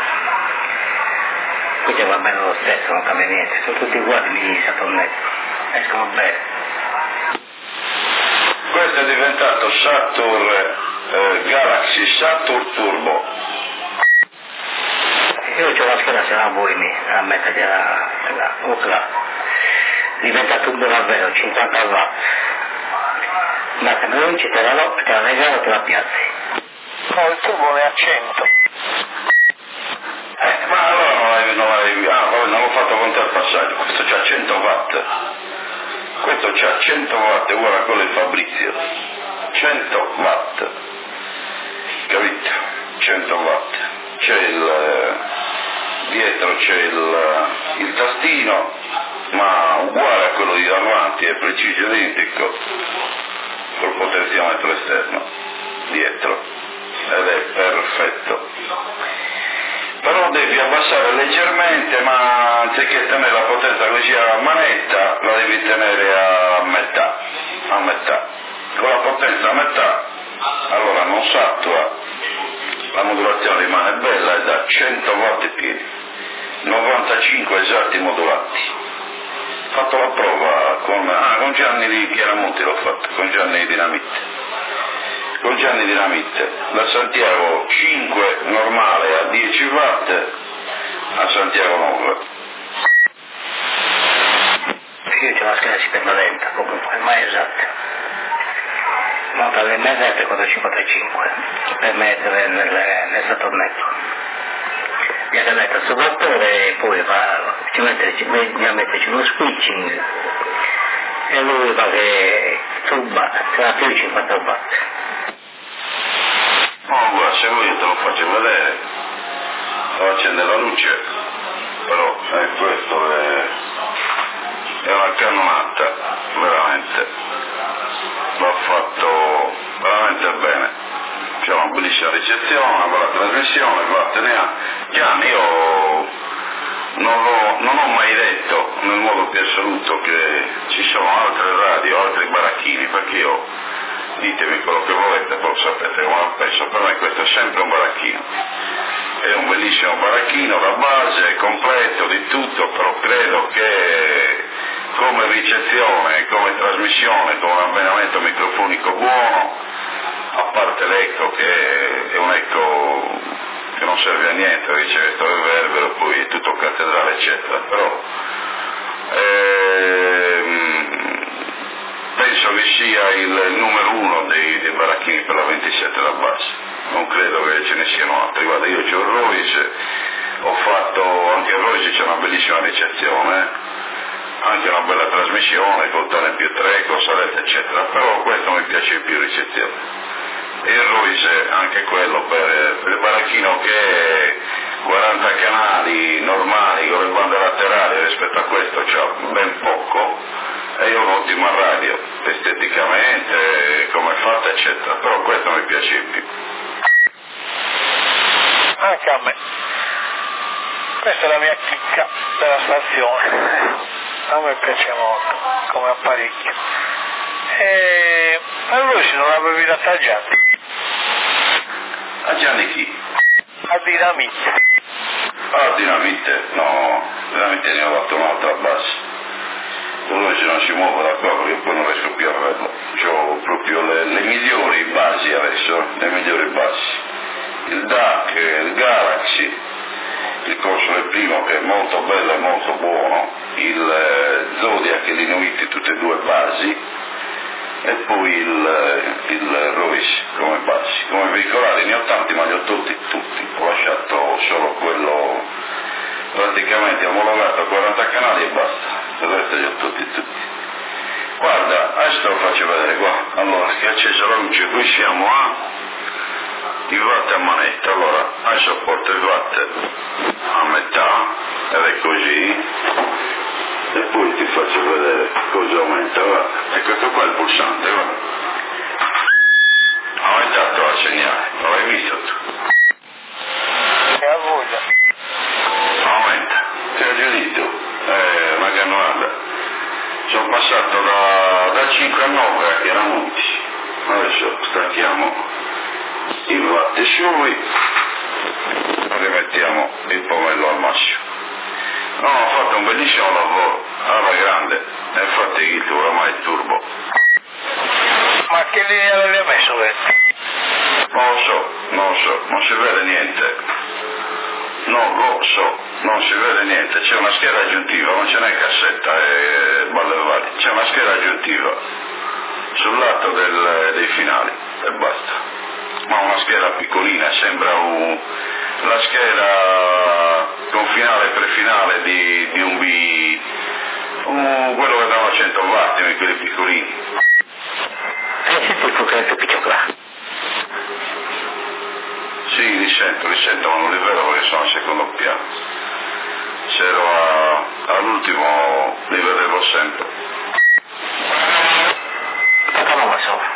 Quindi va bene lo stesso, non cambia niente, sono tutti uguali di saturnetto. Escono bene. Questo è diventato Saturn eh, Galaxy Saturn Turbo. Io c'ho la scheda, se la vuoi mi a mettere la, la Ucla. Diventa turbo davvero, cinquanta watt. Ma se non ci te la do, te la regalo e te la piazzi. No, il turbo ne ha cento. Eh, ma allora non l'hai, non l'hai, ah, vabbè, non l'ho fatto contare il passaggio, questo c'ha cento watt. Questo c'ha cento watt, è uguale a quello di Fabrizio. cento watt. Capito? cento watt. C'è il... dietro c'è il, il tastino, ma uguale a quello di davanti, è preciso identico, col potenziometro esterno, dietro, ed è perfetto. Però devi abbassare leggermente, ma anziché tenere la potenza così a manetta, la devi tenere a metà, a metà. Con la potenza a metà, allora non satura, la modulazione rimane bella e da cento watt pieni, novantacinque esatti modulati. Ho fatto la prova con, ah, con Gianni di Chiaramonti, l'ho fatto, con Gianni di Dinamitte. Con Gianni Dinamitte, da Santiago cinque normale a dieci watt, a Santiago nove. Io c'ho la scheda super lenta, comunque, ma è esatta. Nota del mezzo è quattrocentocinquantacinque, per mettere nel, nel saturnetto. Gli ha detto il sovrattore e poi va, ci mette, ci, bisogna metterci uno switching e lui va che tuba, sarà più di cinquanta watt. Oh, guarda, se vuoi io te lo faccio vedere, lo accende la luce, però eh, questo è, è una cannonata, veramente, l'ho fatto veramente bene. c'è una bellissima ricezione, una bella trasmissione, guarda, ne ha. Gianni, io non, lo, non ho mai detto nel modo più assoluto che ci sono altre radio, altri baracchini, perché io, ditemi quello che volete, poi sapete come la penso, per me questo è sempre un baracchino. È un bellissimo baracchino, la base, completo di tutto, però credo che come ricezione, come trasmissione, con un abbinamento microfonico buono, a parte l'eco che è un eco che non serve a niente, riceve questo reverbero, poi è tutto cattedrale eccetera, però ehm, penso che sia il numero uno dei, dei baracchini per la ventisette da base. Non credo che ce ne siano altri. Guarda, io c'ho il Royce, ho fatto anche il Royce, c'è una bellissima ricezione, anche una bella trasmissione, con tone più tre, con salette eccetera, però questo mi piace più ricezione. E il Royce, anche quello per, per il baracchino che è quaranta canali normali con le bande laterali, rispetto a questo c'ha ben poco, e io un'ottima radio, esteticamente, come è fatta eccetera, però questo mi piace più. Anche a me. Questa è la mia chicca della stazione. A me piace molto come apparecchio. E a lui non l'avevi dato a Gianni. A Gianni chi? A Dinamite. Ah, Dinamite? No, Dinamite ne ho fatto un'altra base. Lui se non si muove da qua perché poi non riesco più a vederlo. Ho proprio le, le migliori basi adesso, le migliori basi. Il D A C, il Galaxy, il Console primo che è molto bello e molto buono, il eh, Zodiac e l'Inuit, tutte e due basi, e poi il, il Royce come basi. Come veicolari ne ho tanti, ma li ho tolti tutti, ho lasciato solo quello praticamente omologato a quaranta canali e basta, il resto li ho tolti tutti. Guarda, adesso te lo faccio vedere qua, allora, che è accesa la luce, qui siamo a il watt a manetta, allora adesso porto il watt a metà ed è così, e poi ti faccio vedere cosa aumenta, guarda, e questo qua è il pulsante, guarda, ha aumentato la segnale, lo hai visto tu? E a voglia. Aumenta, ti ho già detto, è una cannonata, sono passato da, da cinque a nove a Chiaramonti, adesso stacchiamo i watt sui, rimettiamo il pomello al massimo. No, ho fatto un bellissimo lavoro alla grande, e infatti il oramai il turbo. Ma che linea l'hai messo, vedi? Non lo so, non lo so, non si vede niente. Non lo so, non si vede niente, c'è una scheda aggiuntiva, non ce n'è cassetta e balle varie, c'è una scheda aggiuntiva sul lato del, dei finali e basta. Ma una scheda piccolina, sembra un, la scheda con finale e prefinale di, di un B, un, quello che dava cento watt, quelli piccolini. E senti il fuoco piccio qua? Sì, li sento, li sento, ma non li vedo perché sono al secondo piano. Se ero a, all'ultimo li vedevo sempre. Toccavo la sopra.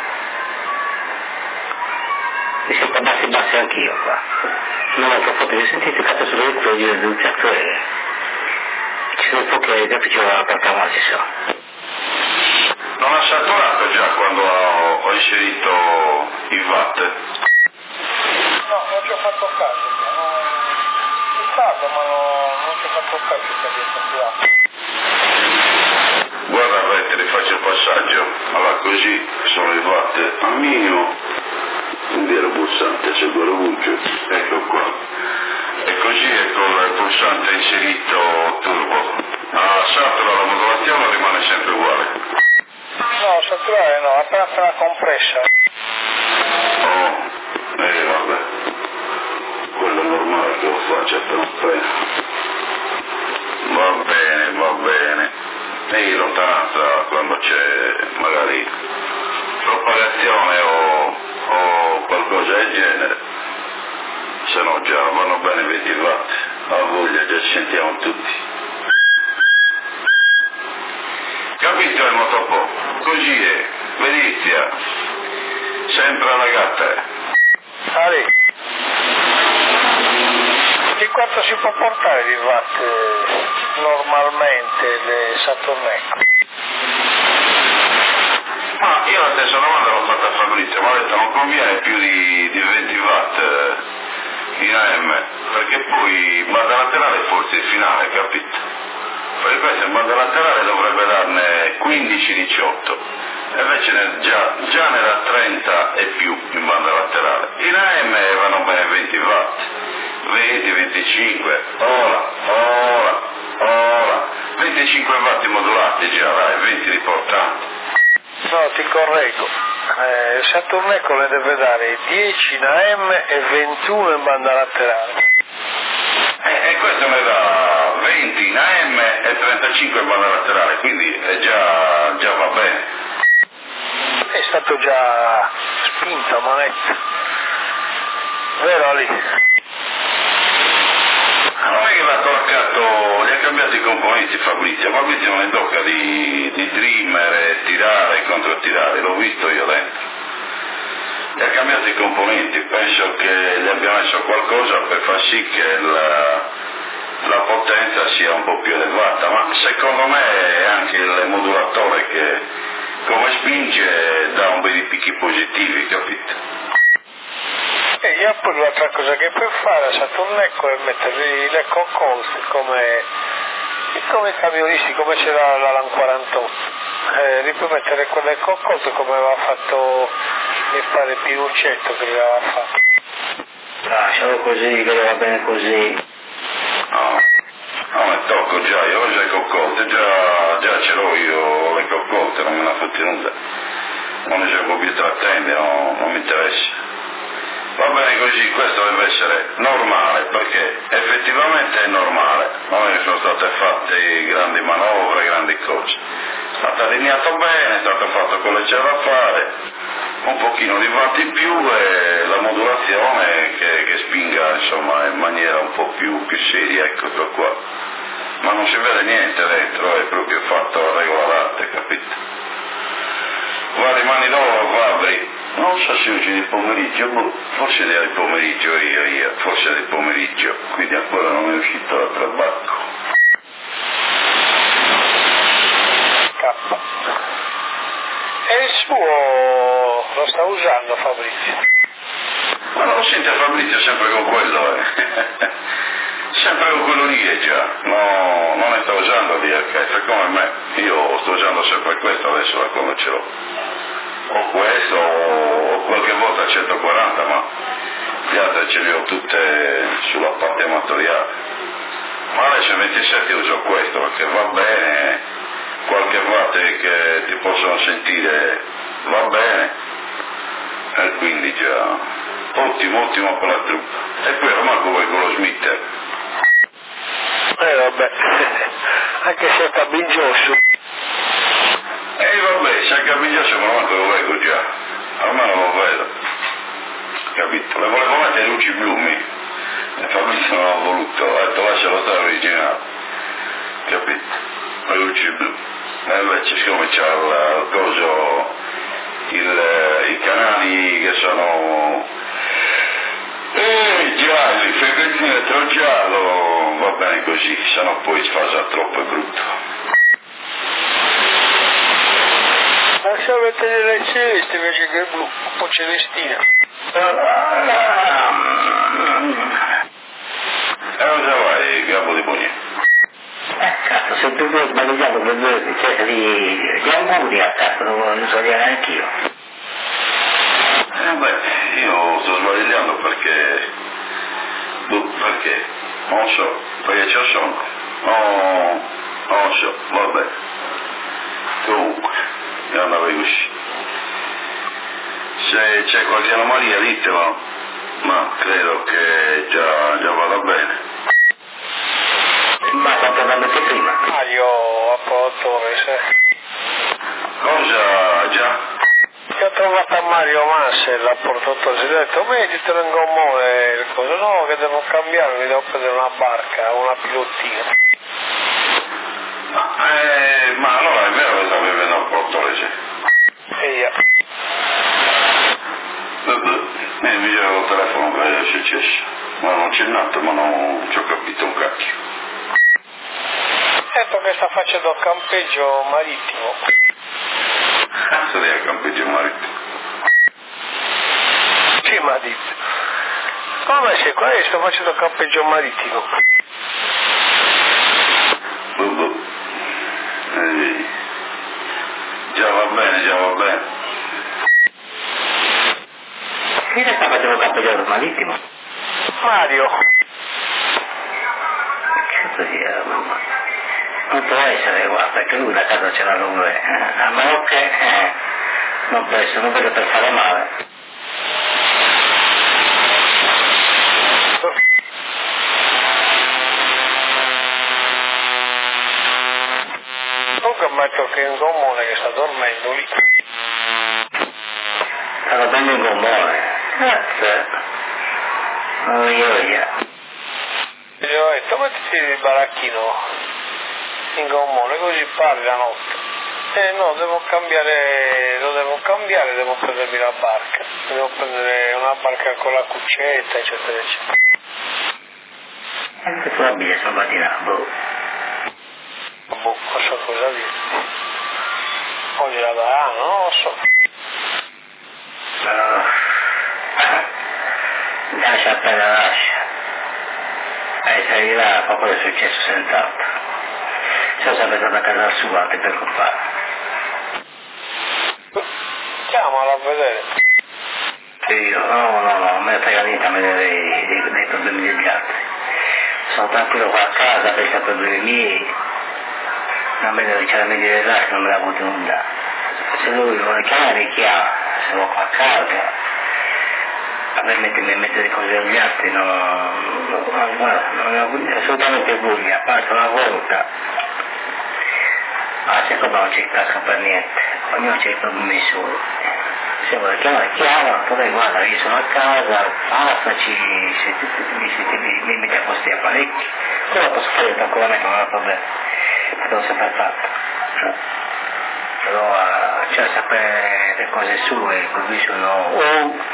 Mi sento bassi bassi anch'io qua. Non ho fatto di sentire cazzo sull'elettrodo di riduzione. Ci sono poche capisci la portava ci so. Non ha saturato già quando ho, ho inserito i watt? No, non ci ho fatto caso. È stato, ma no, non ci ho fatto caso che adesso qui. Guarda, vai, te ne faccio il passaggio. Allora, così sono i watt al minimo. Un vero pulsante, seguo la luce, ecco qua, e così è con il pulsante inserito turbo. A satura la modulazione rimane sempre uguale. No, saturare no, appena appena compressa. Oh, eh vabbè, quello è normale che lo faccia appena appena. Va bene, va bene. E in lontananza quando c'è magari propagazione o o qualcosa del genere, se no già vanno bene venti watt, a voglia già ci sentiamo tutti. Capito il motopo? Così è, Venezia, sempre alla gatta. Ali, di quanto si può portare di watt eh, normalmente le Saturneco? Ma io la stessa domanda l'ho fatta a Fabrizio, mi ha detto non conviene più di, di venti watt eh, in A M, perché poi in banda laterale forse il finale, capito? Perché questo in banda laterale dovrebbe darne quindici diciotto, e invece nel, già, già ne dà trenta e più in banda laterale. In A M vanno bene venti watt, venti, venticinque, ora, ora, ora, venticinque watt modulati già, dai, venti riportanti. No, ti correggo, eh, Saturneco ne deve dare dieci in A M e ventuno in banda laterale. E, e questo ne dà venti in A M e trentacinque in banda laterale, quindi è già, già va bene. È stato già spinto a manetta, vero lì? Non è che l'ha toccato, gli ha cambiato i componenti Fabrizio, Fabrizio non è tocca di, di trimmer e tirare e controtirare, l'ho visto io dentro. Gli ha cambiato i componenti, penso che gli abbia messo qualcosa per far sì che la, la potenza sia un po' più elevata, ma secondo me è anche il modulatore che come spinge dà un po' di picchi positivi, capito? E io poi l'altra cosa che puoi fare a Saturneco è mettergli le coccolte come, come i camionisti, come c'era la LAN quarantotto, eh, gli puoi mettere quelle coccolte come aveva fatto, mi pare Pinuccetto che le aveva fatto. Lascialo così, che va bene così. No, no, ma tocco già, io ho già le coccolte, già, già ce l'ho io le coccolte, non me la fa tenuta, non ne gioco più trattendi, no, non mi interessa. Va bene così, questo deve essere normale, perché effettivamente è normale, non è che sono state fatte grandi manovre, grandi cose. È stato allineato bene, è stato fatto quello che c'era da fare, un pochino di watt in più e la modulazione che, che spinga insomma in maniera un po' più, più seria, ecco qua. Ma non si vede niente dentro, è proprio fatto a regola d'arte, capito? Guarda, rimani d'oro, Fabri. Non so se oggi di pomeriggio, boh, forse era di pomeriggio, io, io, forse era di pomeriggio, quindi ancora non è uscito dal trabacco. K. E il suo lo sta usando Fabrizio? Ma non lo sente Fabrizio sempre con quello, eh. Sempre con quello lì è già, no, non ne sta usando di D H F come me, io sto usando sempre questo adesso da quando ce l'ho. O questo o qualche volta a centoquaranta, ma le altre ce le ho tutte sulla parte amatoriale. Ma adesso in ventisette uso questo perché va bene, qualche watt che ti possono sentire va bene, e quindi già ottimo, ottimo per la truppa. E poi ormai vuoi con lo Smith. Eh vabbè, anche se è cabingioso. E eh, vabbè, se anche a Miglioso me lo vedo già, ormai non lo vedo, capito? Le volevo mettere le luci blu, mi, e Fabrizio non l'ha voluto, ha detto lascialo stare originale, capito? Le luci blu, e invece siccome c'ha il coso, il, i canali che sono eh, gialli, frequenzine dentro giallo, va bene così, sennò poi sfasa troppo, è brutto. Lasciamo mettere le celeste invece che il blu, un po' celestina. E cosa vai, Gabbo di Bogni? Eh, cazzo, se tu vuoi sbagliato per due, cioè, di, di auguri a cazzo, non lo so dire neanch'io. Eh beh, io sto sbagliando perché... Boh, perché? Non lo so, perché c'ho sonno. No, non lo so, vabbè. Comunque, mi andava così. Se c'è qualche anomalia ditelo, ma credo che già, già vada bene. Ma sta parlando anche prima. Mario a Portores, eh. Cosa già? Che ho trovato a Mario Massel a Portotores, gli ho detto, mettitelo in gommone il coso, no, che devo cambiare, mi devo prendere una barca, una pilottina. Eh, ma allora è vero che sta vivendo a Portores? E io. Mi dicevo col telefono che è successo. Ma non c'è nato, ma non ci ho capito un cacchio. Detto che sta facendo campeggio marittimo. Cazzo di campeggio marittimo? Sì, mi ha detto. Come sei qua e sto facendo campeggio marittimo? Boh, boh. Eh, già va bene, già va bene. Chi ne sta facendo campeggio marittimo? Mario. Che cos'è, mamma? Non può essere qua, perché lui la casa ce l'ha lui. Eh, a meno che eh, non può essere, non vedo per fare male. Comunque metto che è un gommone che sta dormendo lì. Sta dormendo in gommone. Cazzo. Oh, io, io. Gli ho detto mettiti il baracchino in gommone così parli la notte. Eh no, devo cambiare, lo devo cambiare, devo prendermi la barca. Devo prendere una barca con la cuccetta, eccetera, eccetera. Anche probabile sono mattina, boh. Boh, non so cosa dire. Oggi la daranno, non lo so. Però... lascia appena lascia. E se arriva poco è successo senz'altro. Se sarebbe stato a casa sua, non ti preoccupare. Chiamala a vedere. Io, no, no, no, non me ne frega niente a me dei, dei, dei problemi degli altri. Sono tranquillo qua a casa, penso ai problemi miei. Non me ne c'era meglio di là, non me la potevo nulla. Se lui vuole chiamare, chiama. Se vuole qua a casa. A me mettermi in mezzo alle cose degli altri, no, no, no, guarda, non ho assolutamente voglia, a parte una volta. Ma se come non c'è casca per niente, ognuno c'è i problemi suoi. Se vuole chiamare, chiama, poi guarda, io sono a casa, passaci, se mi, se, mi, mi metti a posto gli apparecchi, cosa posso fare tranquillamente, non ho problema, perché l'ho sempre fatto. Però uh, cioè sapere le cose sue, così sono... Oh,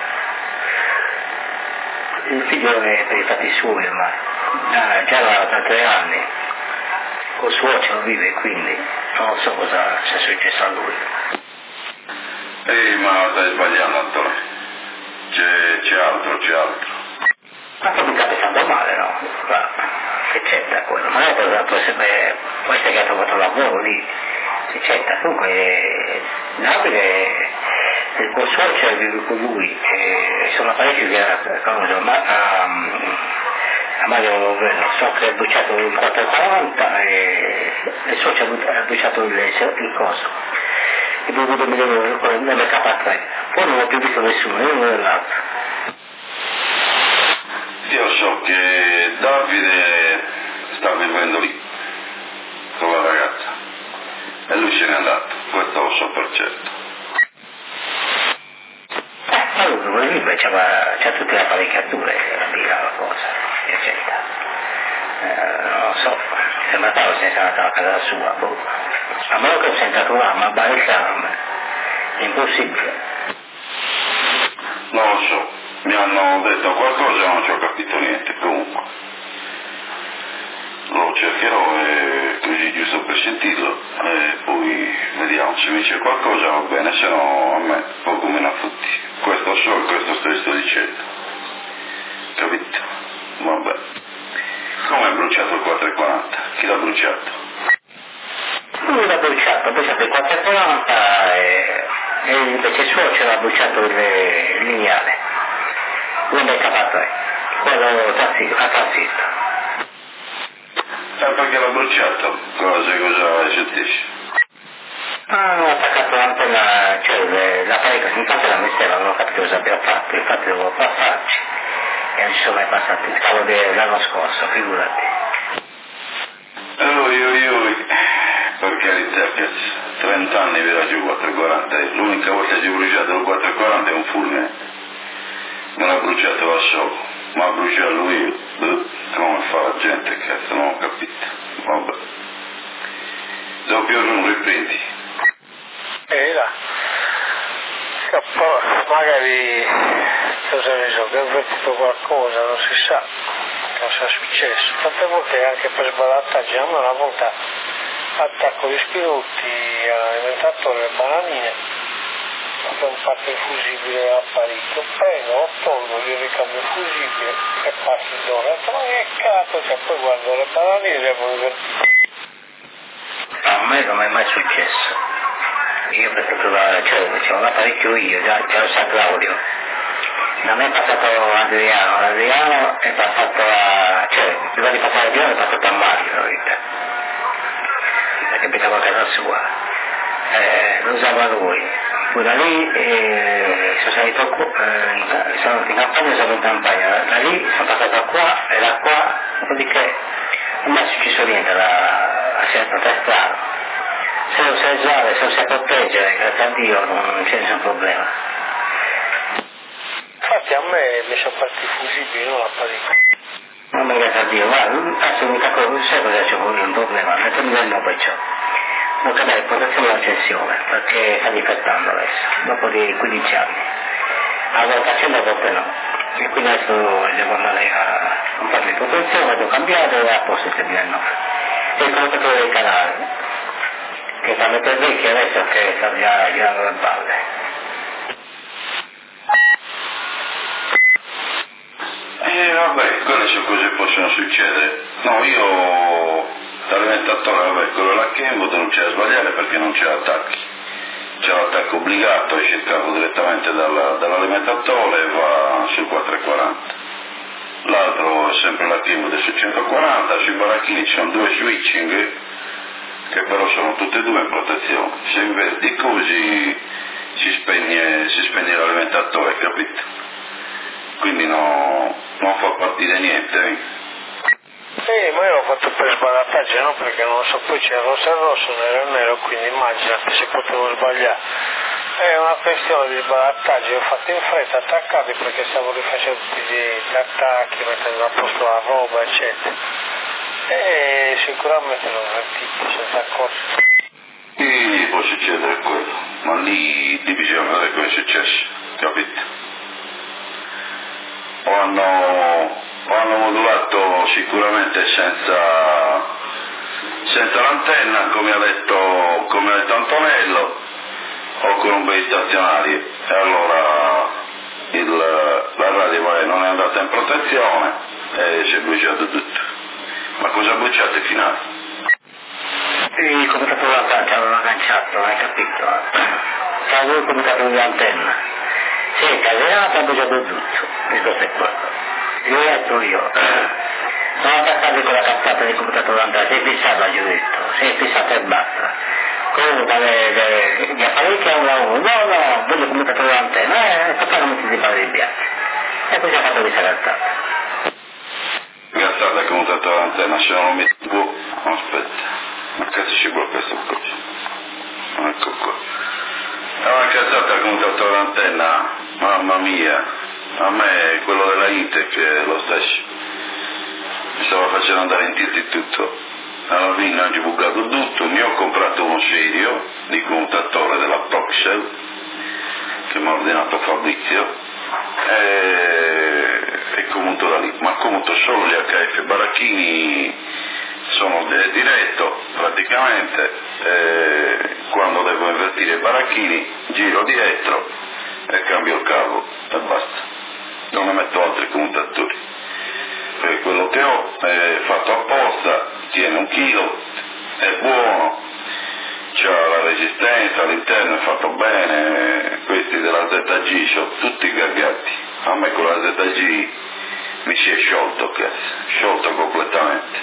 il figlio è per i fatti suoi ormai, ah, già da tre anni, col suocero vive, quindi non so cosa sia successo a lui. Ehi, ma stai sbagliando, Antonio. C'è, c'è altro, c'è altro. Ma poi mi sta pensando male, no? Ma che c'entra quello? Ma non è può essere, può essere che ha trovato lavoro lì, che c'entra. Comunque, Davide, il suo suocero vive con lui, e sono parecchi che conosco, ma a, a Mario Novello, so che ha bruciato il quattrocentoquaranta e il suocero ha bruciato il, il coso. Il dovuto milione nelle K tre, poi non ho più visto nessuno, né uno né l'altro. Io so che Davide sta vivendo lì, con la ragazza, e lui se n'è andato, questo lo so per certo. Eh, ma lui lì c'ha, c'ha tutte le apparecchiature, la la cosa, eccetera. Eh, non lo so, sembra che se sia andato a casa sua, boh. A meno che ho sentato là, ma barricame, è impossibile. Non lo so, mi hanno detto qualcosa ma non ci ho capito niente, comunque. Lo cercherò e così giusto per sentirlo e poi vediamo, se mi dice qualcosa va bene, se no a me poco me ne affotti. Questo so e questo sto, sto dicendo. Capito? Vabbè. Come è bruciato il quattrocentoquaranta? Chi l'ha bruciato? Lui l'ha bruciato, ha bruciato il quattrocentoquaranta e, e invece il suocero ha bruciato il, il lineale, l'M K tre, quello tassista, a tassista. E perché l'ha bruciato? Cosa, cosa è successo? Ah, hanno attaccato l'antenna, cioè l'apparecchio, infatti la metteva, non ho capito cosa abbia fatto, infatti dovevo passarci e non ci sono mai passati, il cavo dell'anno scorso, figurati. Oi, oi, oi. Per carità, cazzo, trenta anni vera giù quattrocentoquaranta, l'unica volta che ho bruciato il quattrocentoquaranta è un fulmine, non ha bruciato da solo, ma ha bruciato lui, beh, come fa la gente, cazzo, non ho capito, vabbè. Dopo non riprendi. E là, scappò. magari cosa ne so, che ha avvertito qualcosa, non si sa cosa è successo. Tante volte anche per sbarattaggi, a me una volta attacco gli spirotti all'alimentatore, le bananine, abbiamo fatto il fusibile dall'apparecchio, prendo, lo tolgo, gli ricambio il fusibile e passo il dono. Ho detto, ma che cazzo, cioè, poi guardo le bananine e le avevo invertite. A me non è mai successo. Io perché trovare, cioè, c'è un apparecchio io, già, già lo sa Claudio. Da me è passato Adriano, Adriano è passato a, cioè, prima di passare Adriano è passato a Mario, la verità. Perché abitava a casa sua. Eh, lo usava lui. Poi da lì eh, sono salito eh, sono in campagna, sono in campagna, da lì sono passato qua e da qua, dopodiché non mi è successo niente, la, la scelta è strano. Se lo sai usare, se lo sai proteggere, grazie a Dio non c'è nessun problema. Infatti a me mi sono partiti i fusibili, non l'apparecchio. Non mi grazie a Dio, guarda, anzi l'unica cosa, sai cosa c'è un problema? Mettermi del nuovo perciò. Non cambiare protezione dell'accensione, perché sta difettando adesso, dopo di quindici anni. A volte accende, a volte no. E quindi adesso devo andare a comprarmi protezione, devo cambiare e a posto il duemilanove. E il commentatore del canale, che fa mettere vecchio adesso che sta già girando le balle. E vabbè, quelle sono cose che possono succedere. No, io l'alimentatore, vabbè, quello là Kenwood non c'è da sbagliare perché non c'è attacchi. C'è l'attacco obbligato, esce il cavo direttamente dalla, dall'alimentatore e va sul quattrocentoquaranta. L'altro è sempre la Kenwood su centoquaranta, sui baracchini ci sono due switching che però sono tutte e due in protezione. Se inverti così si spegne, si spegne l'alimentatore, capito? Quindi no, non fa partire niente. Eh? Sì, ma io l'ho fatto per sbarattaggio, no? Perché non lo so, poi c'è il rosso e il rosso, nero e nero, quindi immaginate se potevo sbagliare. È una questione di sbarattaggio, io ho fatto in fretta, attaccati perché stavo rifacendo tutti gli attacchi, mettendo a posto la roba, eccetera. E sicuramente l'ho avvertito, senza accorgersi. E può succedere quello, ma lì bisogna vedere cosa è successo, capito? O hanno, o hanno modulato sicuramente senza, senza l'antenna, come ha detto, come ha detto Antonello, o con un bel stazionario, e allora il, la radio non è andata in protezione e si è bruciato tutto. Ma cosa ha bruciato il finale? Il commentatore dell'antenna aveva agganciato, non hai capito? C'è lui il commentatore dell'antenna. Si è casenato e ha bruciato tutto. Questo è quello. Io ho detto io. Sono attaccato con la cazzata del commentatore dell'antenna, si è fissato, gli ho detto. Si è fissato e basta. Comunque gli apparecchi a uno a uno. No, no, voglio il commentatore dell'antenna. Eh, poi non mi si parla di bianchi. E così ha fatto questa cazzata. Cazzata il commentatore dell'antenna, se non lo metti tu, aspetta. Ma cazzo ci vuole questo coso? Ecco qua. È una cazzata il commentatore dell'antenna, mamma mia. A me quello della Intec è lo stesso. Mi stava facendo andare in tilt tutto. Alla fine ho bucato tutto, mi ho comprato uno serio di commutatore della Proxel che mi ha ordinato Fabrizio e, e commuto da lì, ma commuto solo gli H F baracchini, sono de- diretto praticamente, e quando devo invertire i baracchini giro dietro e cambio il cavo e basta, non ne metto altri commutatori perché quello che ho è fatto apposta, tiene un chilo, è buono, c'ha la resistenza all'interno, è fatto bene. Questi della Z G sono tutti gaggati, a me con la Z G mi si è sciolto, cazzo, sciolto completamente.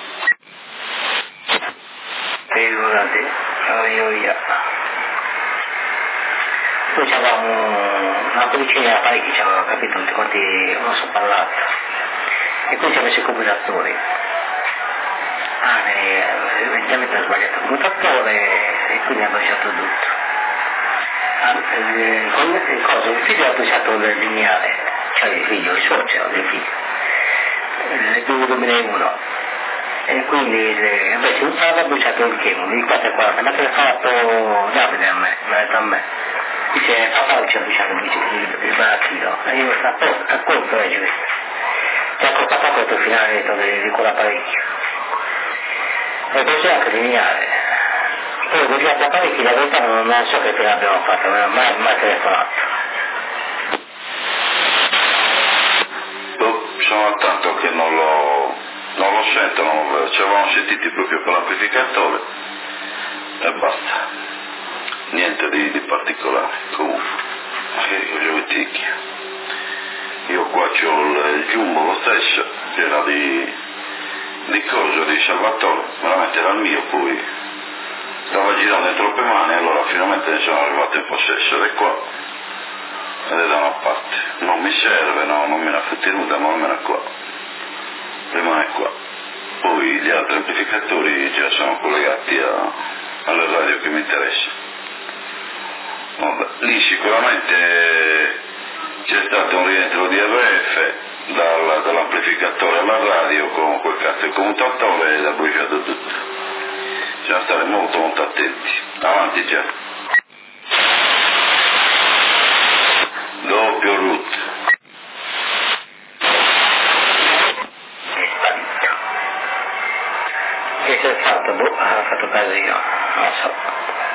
Figurati, io io. Poi c'avevamo una quindicina di apparecchi, c'avevamo capito, tutti quanti uno sopra l'altro. E poi ci ha messo i computatori. Ah, evidentemente ha sbagliato il computatore e quindi ha bruciato tutto. Ah, eh, con il coso, il figlio ha bruciato il lineare, cioè il figlio, il suocero del figlio, nel duemilauno. E quindi eh, invece un ha bruciato il Kenwood, il quattrocentoquaranta, ma che l'ha fatto Davide a me, l'ha detto a me. dice papà ci ha lasciato il barattino e io a colpo legge questo ti ha colpato questo finale di quell'apparecchio e così anche lineare poi così apparecchi la verità non, non so che te l'abbiamo fatto non ho mai, mai telefonato sono al tanto che non lo non lo sento non lo vedo ci avevamo sentiti proprio per l'amplificatore e basta niente di, di particolare comunque che cosa vuoi ticchia io qua c'ho il, il Jumbo lo stesso che era di di coso di Salvatore veramente era il mio poi stava girando in troppe mani allora finalmente ne sono arrivato in possesso ed è qua ed è da una parte non mi serve no, non me ne ha tenuta ma almeno è qua rimane qua poi gli altri amplificatori già sono collegati a, alle radio che mi interessano vabbè, lì sicuramente c'è stato un rientro di R F dal, dall'amplificatore alla radio con quel cazzo di commutatore ed ha bruciato tutto bisogna stare molto molto attenti avanti già doppio root è sparito che si è fatto? Boh, ha fatto casino non lo so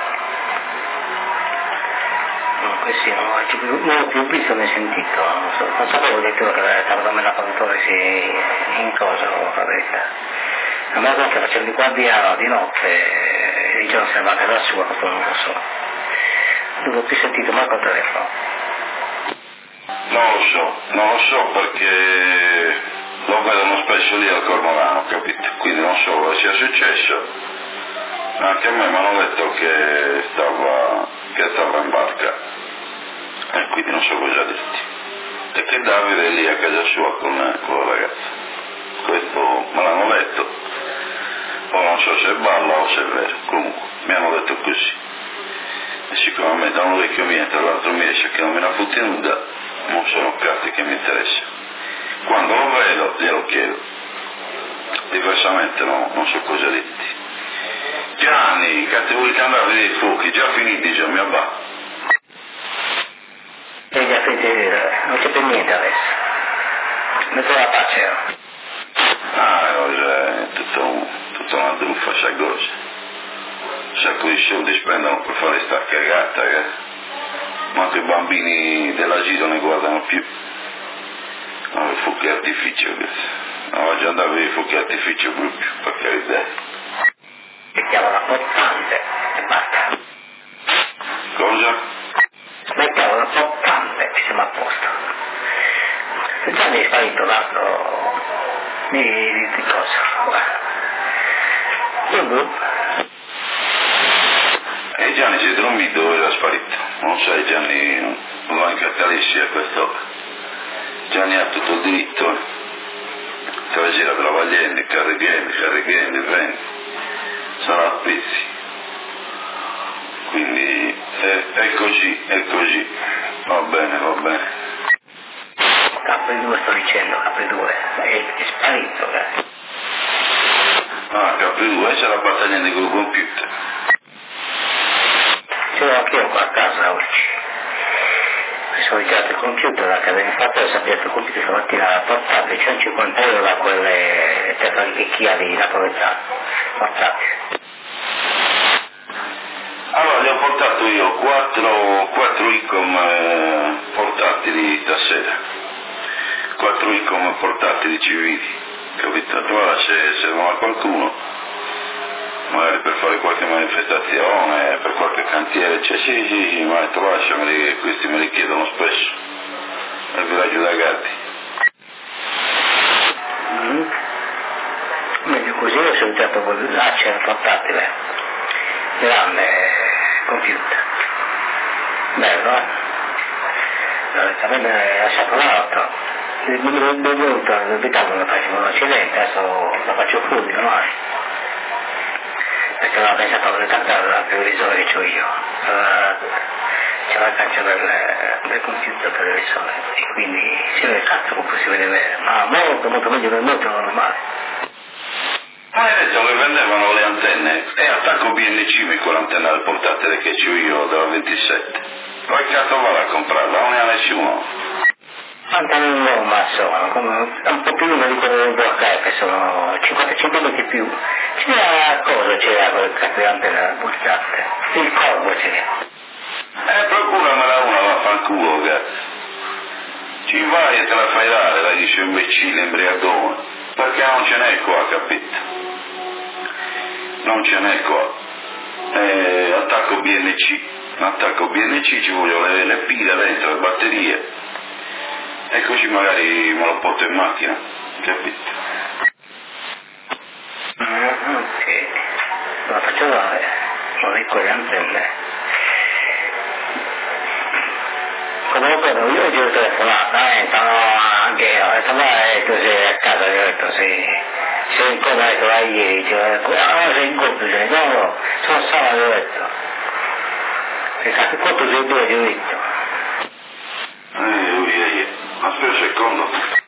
questi non ho più, non ho più visto né sentito non, so, non sapevo addirittura che stava da me la produttore si in cosa la verità a me che facevo di guardia di notte e il giorno se ne va a casa sua questo non lo so non l'ho più sentito manco al telefono non lo so non lo so perché lo vedono spesso lì al Cormorano capito quindi non so cosa sia successo anche a me mi hanno detto che stava che stava in barca e quindi non so cosa dirti e che Davide è lì a casa sua con, con la ragazza questo me l'hanno detto poi non so se è balla o se è vero comunque mi hanno detto così e sicuramente da un orecchio mio tra l'altro mi esce che non me la fotti nuda non sono cazzi che mi interessa quando lo vedo glielo chiedo diversamente no, non so cosa dirti Gianni, cazzo vuoi che andare a vedere i fuochi già finiti già mi abbatto e già finito non c'è per niente adesso mezzo la pace ah è tutto un, tutta una truffa sai cosa un sacco di soldi spendono per fare sta cagata che manco i bambini dell'asilo ne guardano più no, i fuochi artificio non voglio andare a vedere i fuochi artificio proprio per carità mettiamo la portante e basta cosa? mettiamo la portante e siamo a posto se già mi è sparito l'altro di, di, di cosa io e Gianni si è dormito era sparito non sai Gianni non va in catalessi a quest'ora Gianni ha tutto il diritto se la gira travagliando carregando carregando prendi sarà a pezzi quindi è, è così è così va bene va bene K due sto dicendo K due è, è sparito eh. ah K due c'è la battaglia col computer ce l'ho anch'io qua a casa oggi mi sono ritirato il computer dall'Accademia Fatto e sapete il computer stamattina portate centocinquanta euro da quelle terre di chiavi napoletane portate allora gli ho portato io quattro, quattro Icom eh, portatili stasera quattro Icom portatili civili capito? Allora se servono a qualcuno magari per fare qualche manifestazione per qualche cantiere cioè sì sì sì ma ho detto lasciameli questi me li chiedono spesso nel villaggio da Gatti mm. meglio così ho sentito con là c'è il portatile grande computer bello eh a me mi ha lasciato l'altro mi è venuto l'abitavo lo facevo un accidente adesso lo faccio fuori ormai perché avevo pensato a cantare la televisore che ho io allora, c'è la caccia del, del computer televisore e quindi si vede cazzo come si vede bene ma molto molto meglio del molto normale ma hai detto che vendevano le antenne e attacco B N C con l'antenna del portatile che c'ho io della ventisette Poi cazzo vado a comprarla, non ne ha nessuno. Antonino ma sono, come un po' più uno di quello del bloccare, che sono cinquantacinque minuti più. C'era cosa, c'era quel cazzo di antena buzzante. Il corvo c'era. Eh, procuramela una, vaffanculo, cazzo. Ci vai e te la fai dare, la dice imbecille, embriagone. Perché non ce n'è qua, capito? Non ce n'è qua. Eh, attacco B N C. Attacco B N C, ci vogliono le, le pile dentro, le batterie. E così magari me lo porto in macchina, capito? Mm, ok, la faccio dare, lo dico le antenne. Comunque io oggi ho telefonato, eh, stanno anche, ho detto ma tu sei a casa, io ho detto sì, sei in cosa, ho detto vai ieri, cioè, ah sei in colpo, cioè, no, no, sono sabato, ho detto. E cazzo, quanto sei due, ti ho detto. Eh, lui, eh, aspetta un secondo.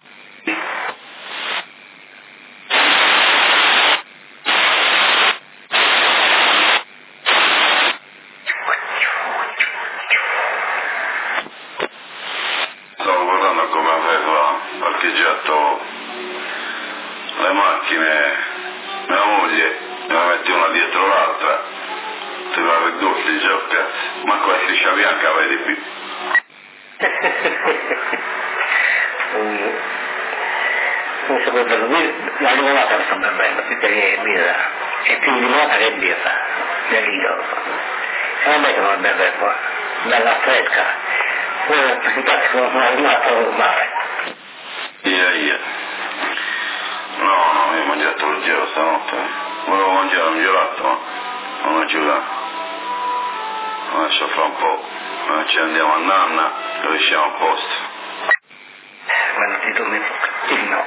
Stavo guardando come aveva parcheggiato le macchine mia moglie, me la metti una dietro l'altra, ti va a ridotti già, cazzo, ma qua striscia bianca vedi più. Non so quello, la limonata la sto bevendo, più che birra, è più limonata che birra, del lido. E non è che non beve qua, bella fresca, infatti non ho limonata normale. Ia ia. No, no, io ho mangiato il gelo stanotte, volevo mangiare un gelato, ma non è giurato. Adesso fra un po', noi ci andiamo a nanna e riusciamo a posto. Ma non ti dormi il no.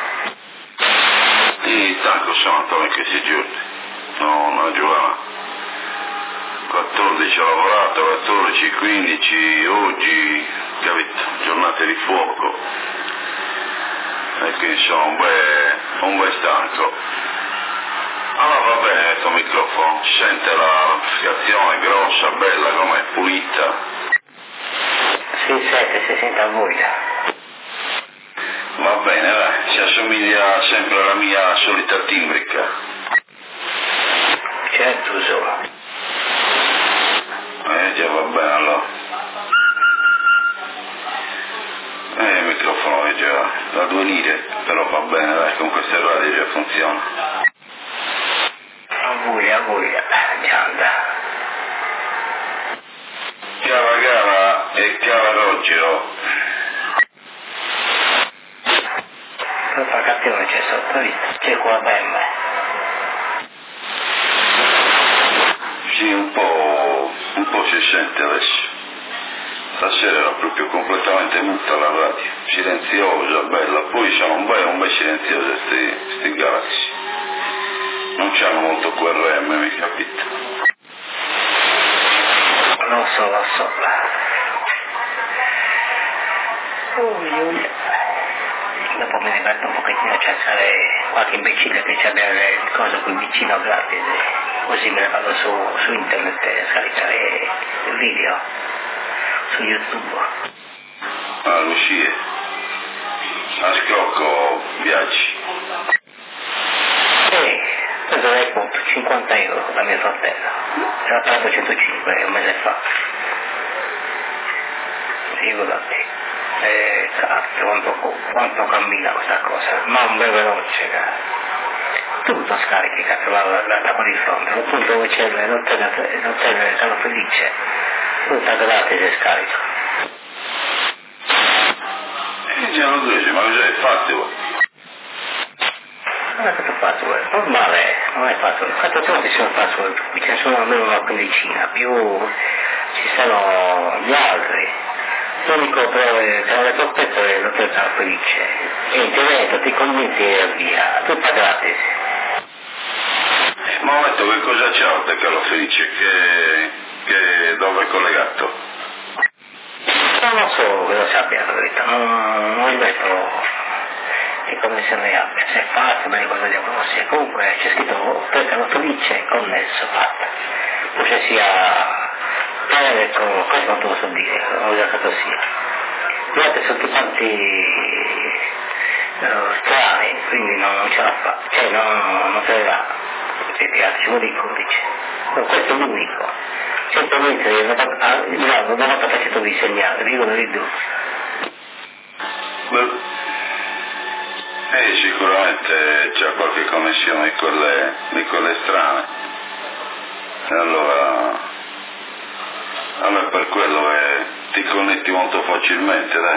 Sì, stanco sono Antonio in questi giorni. No, una giornata. quattordici ho lavorato, quattordici, quindici, oggi, capito, giornate di fuoco. E quindi sono un bel, un bel stanco. Allora va bene questo microfono, si sente l'amplificazione grossa, bella, com'è, pulita. Si sente, si sente a voglia. Va bene, dai, si assomiglia sempre alla mia solita timbrica. Certo solo. Eh già, va bene allora. Eh, il microfono è già da due lire, però va bene, dai, con queste radio già funziona. A voglia, a voglia, già anda. Cara Gara e cara Roggero. Per far capire c'è sotto, c'è qua bene. Sì, un po', un po' si sente adesso. Stasera era proprio completamente muta la radio, silenziosa, bella, poi sono un bel, un bel silenzioso sti, sti Galaxy. Non c'hanno molto Q R M, mi capite? Lo so, lo so. Ui, ui. Dopo mi rimetto un pochettino a cercare qualche imbecille che c'è delle cose qui vicino gratis, così me ne vado su, su internet e scaricare il video su YouTube. A Lucia, a scrocco viaggi. E questo è il conto, cinquanta euro da mio fratello, era pagato centocinque un mese fa. Figurati. Eh, cazzo, quanto, quanto cammina questa cosa, ma un bel veloce, cazzo. Tutto scarichi, cazzo, la, la tappa di fronte, al punto dove c'è l'hotel, l'hotel Carlo Felice, tutta gratis e scarico. E già non dice, ma cos'è fatto? Non è fatto password, normale, non è fatto, fatto troppi sono password, qui ce ne sono almeno una quindicina, più ci sono gli altri. L'unico però è che le prospetto è l'hotel Carlo Felice, e internet ti convinti e via, tutta gratis. Ma ho detto che cosa c'è l'hotel Carlo Felice, che, che dove è collegato? Non lo so cosa sappia la verità, non, non metto che connessione abbia, se è fatto, me ne ricordo di conoscere, comunque c'è scritto hotel Carlo Felice connesso, fatta, forse sia eh, ecco, questo non te lo so dire, ho già fatto sia. Gli altri sono tutti quanti uh, strani, quindi non, non ce la fa, cioè non, non se ne va, i teatri, ci vuole il codice. No, questo è l'unico. Certamente non ho capacità di segnare, dico di due. Beh, eh, sicuramente c'è qualche connessione di quelle, di quelle strane. E allora, allora è per quello che ti connetti molto facilmente, dai.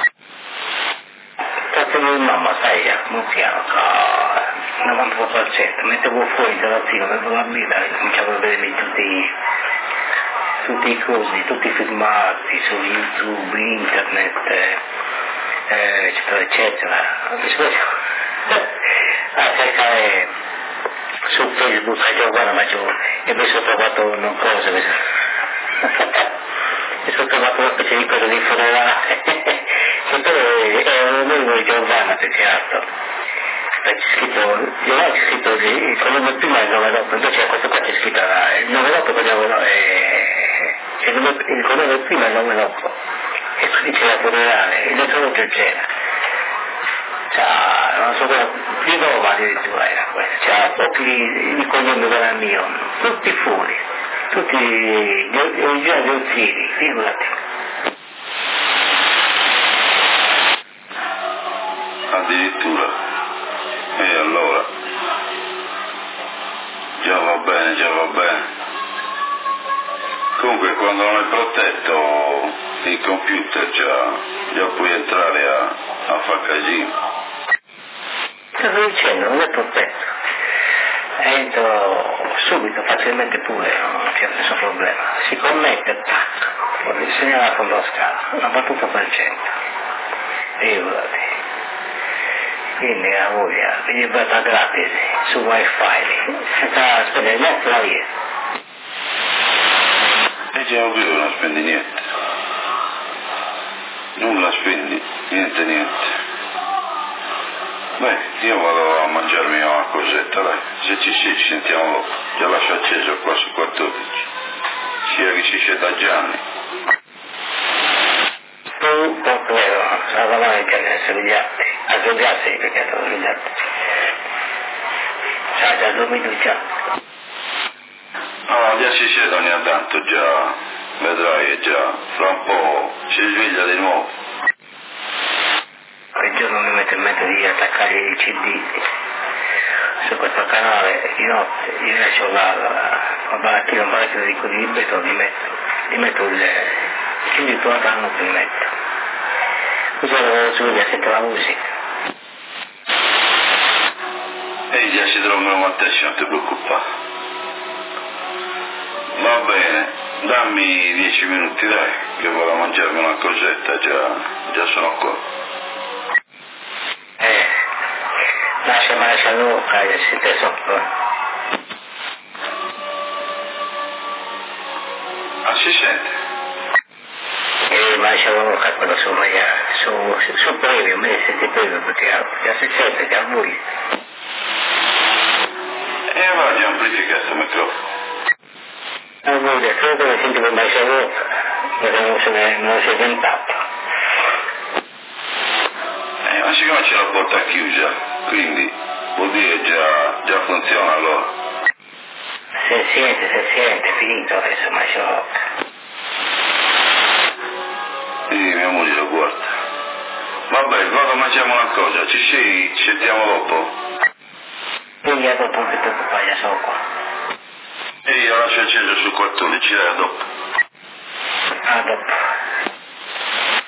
Tanto di mamma, sai, non piano, no, novanta per cento, mettevo fuori il telefono, avevo la vita e cominciavo a vedere tutti, tutti i cosi, tutti i filmati su YouTube, internet, eh, eccetera, eccetera. A cercare su Facebook, facevo guarda, ma e mi sono trovato una cosa, mi sono trovato una specie di cosa di funerale, e poi è un numero di Giovanna che c'è altro. C'è scritto, Giovanna c'è scritto il nome prima e il nome dopo, invece questo qua c'è scritto il nome dopo e il nome dopo, il nome prima e il nome dopo, e quindi c'è la funerale, il nostro c'era. Cioè, non so come, di Roma addirittura era questo, c'era pochi di cognome del mio, tutti fuori, tutti gli originali ozzini, figurati. Addirittura, e allora, già va bene, già va bene. Comunque quando non è protetto il computer già, già puoi entrare a, a far casino. Sto dicendo, non è protetto. Entro subito, facilmente pure, non c'è nessun problema. Si connette, tac, puoi segnare con la scala, novantotto per cento. Figurati. Quindi a voglia, quindi basta gratis, su wifi, senza spendere niente la via. E già ovvio non spendi niente. Nulla spendi, niente niente. Beh, io vado a mangiarmi una cosetta, dai. Se ci sei ci sentiamo dopo. Già lascio acceso qua su quattordici. Sia che ci sia da Gianni. Tu, poco vero, stava davanti a svegliarti. A svegliarsi perché stavo svegliando. Sai, già dormito già. No, già si siede ogni tanto, già. Vedrai, già. Fra un po' si sveglia di nuovo. Quel giorno mi metto in mente di attaccare il C D su questo canale di notte, gli lascio la, la, la barattina, un baratino di quelli di betto, gli metto, gli metto il C D tutto la notte, gli metto. Così avevo subito a sentire la musica. E già si dormono a te, non ti preoccupare. Va bene, dammi dieci minuti dai, che vado a mangiarmi una cosetta, già, già sono qua. Eh, lascia ma lascia l'oca e siete sopra. Ah, si sente? E ma lascia l'oca quello su Maia, su, su, su premium, me siete premium perché già si sente, già voi. E va di amplifica questo microfono. Non vuol dire, solo che senti come lascia l'oca, perché non se ne, non si è inventato. Eh, ma siccome c'è la porta chiusa, quindi vuol dire già, già funziona allora. Se siente, se siente, è finito adesso, ma c'ho... E mia moglie lo guarda. Vabbè, vado a mangiare una cosa, ci sei, ci sentiamo dopo. Quindi a dopo che tu fai, già sono qua. E io lascio acceso su quattordici, dai, a dopo. A dopo.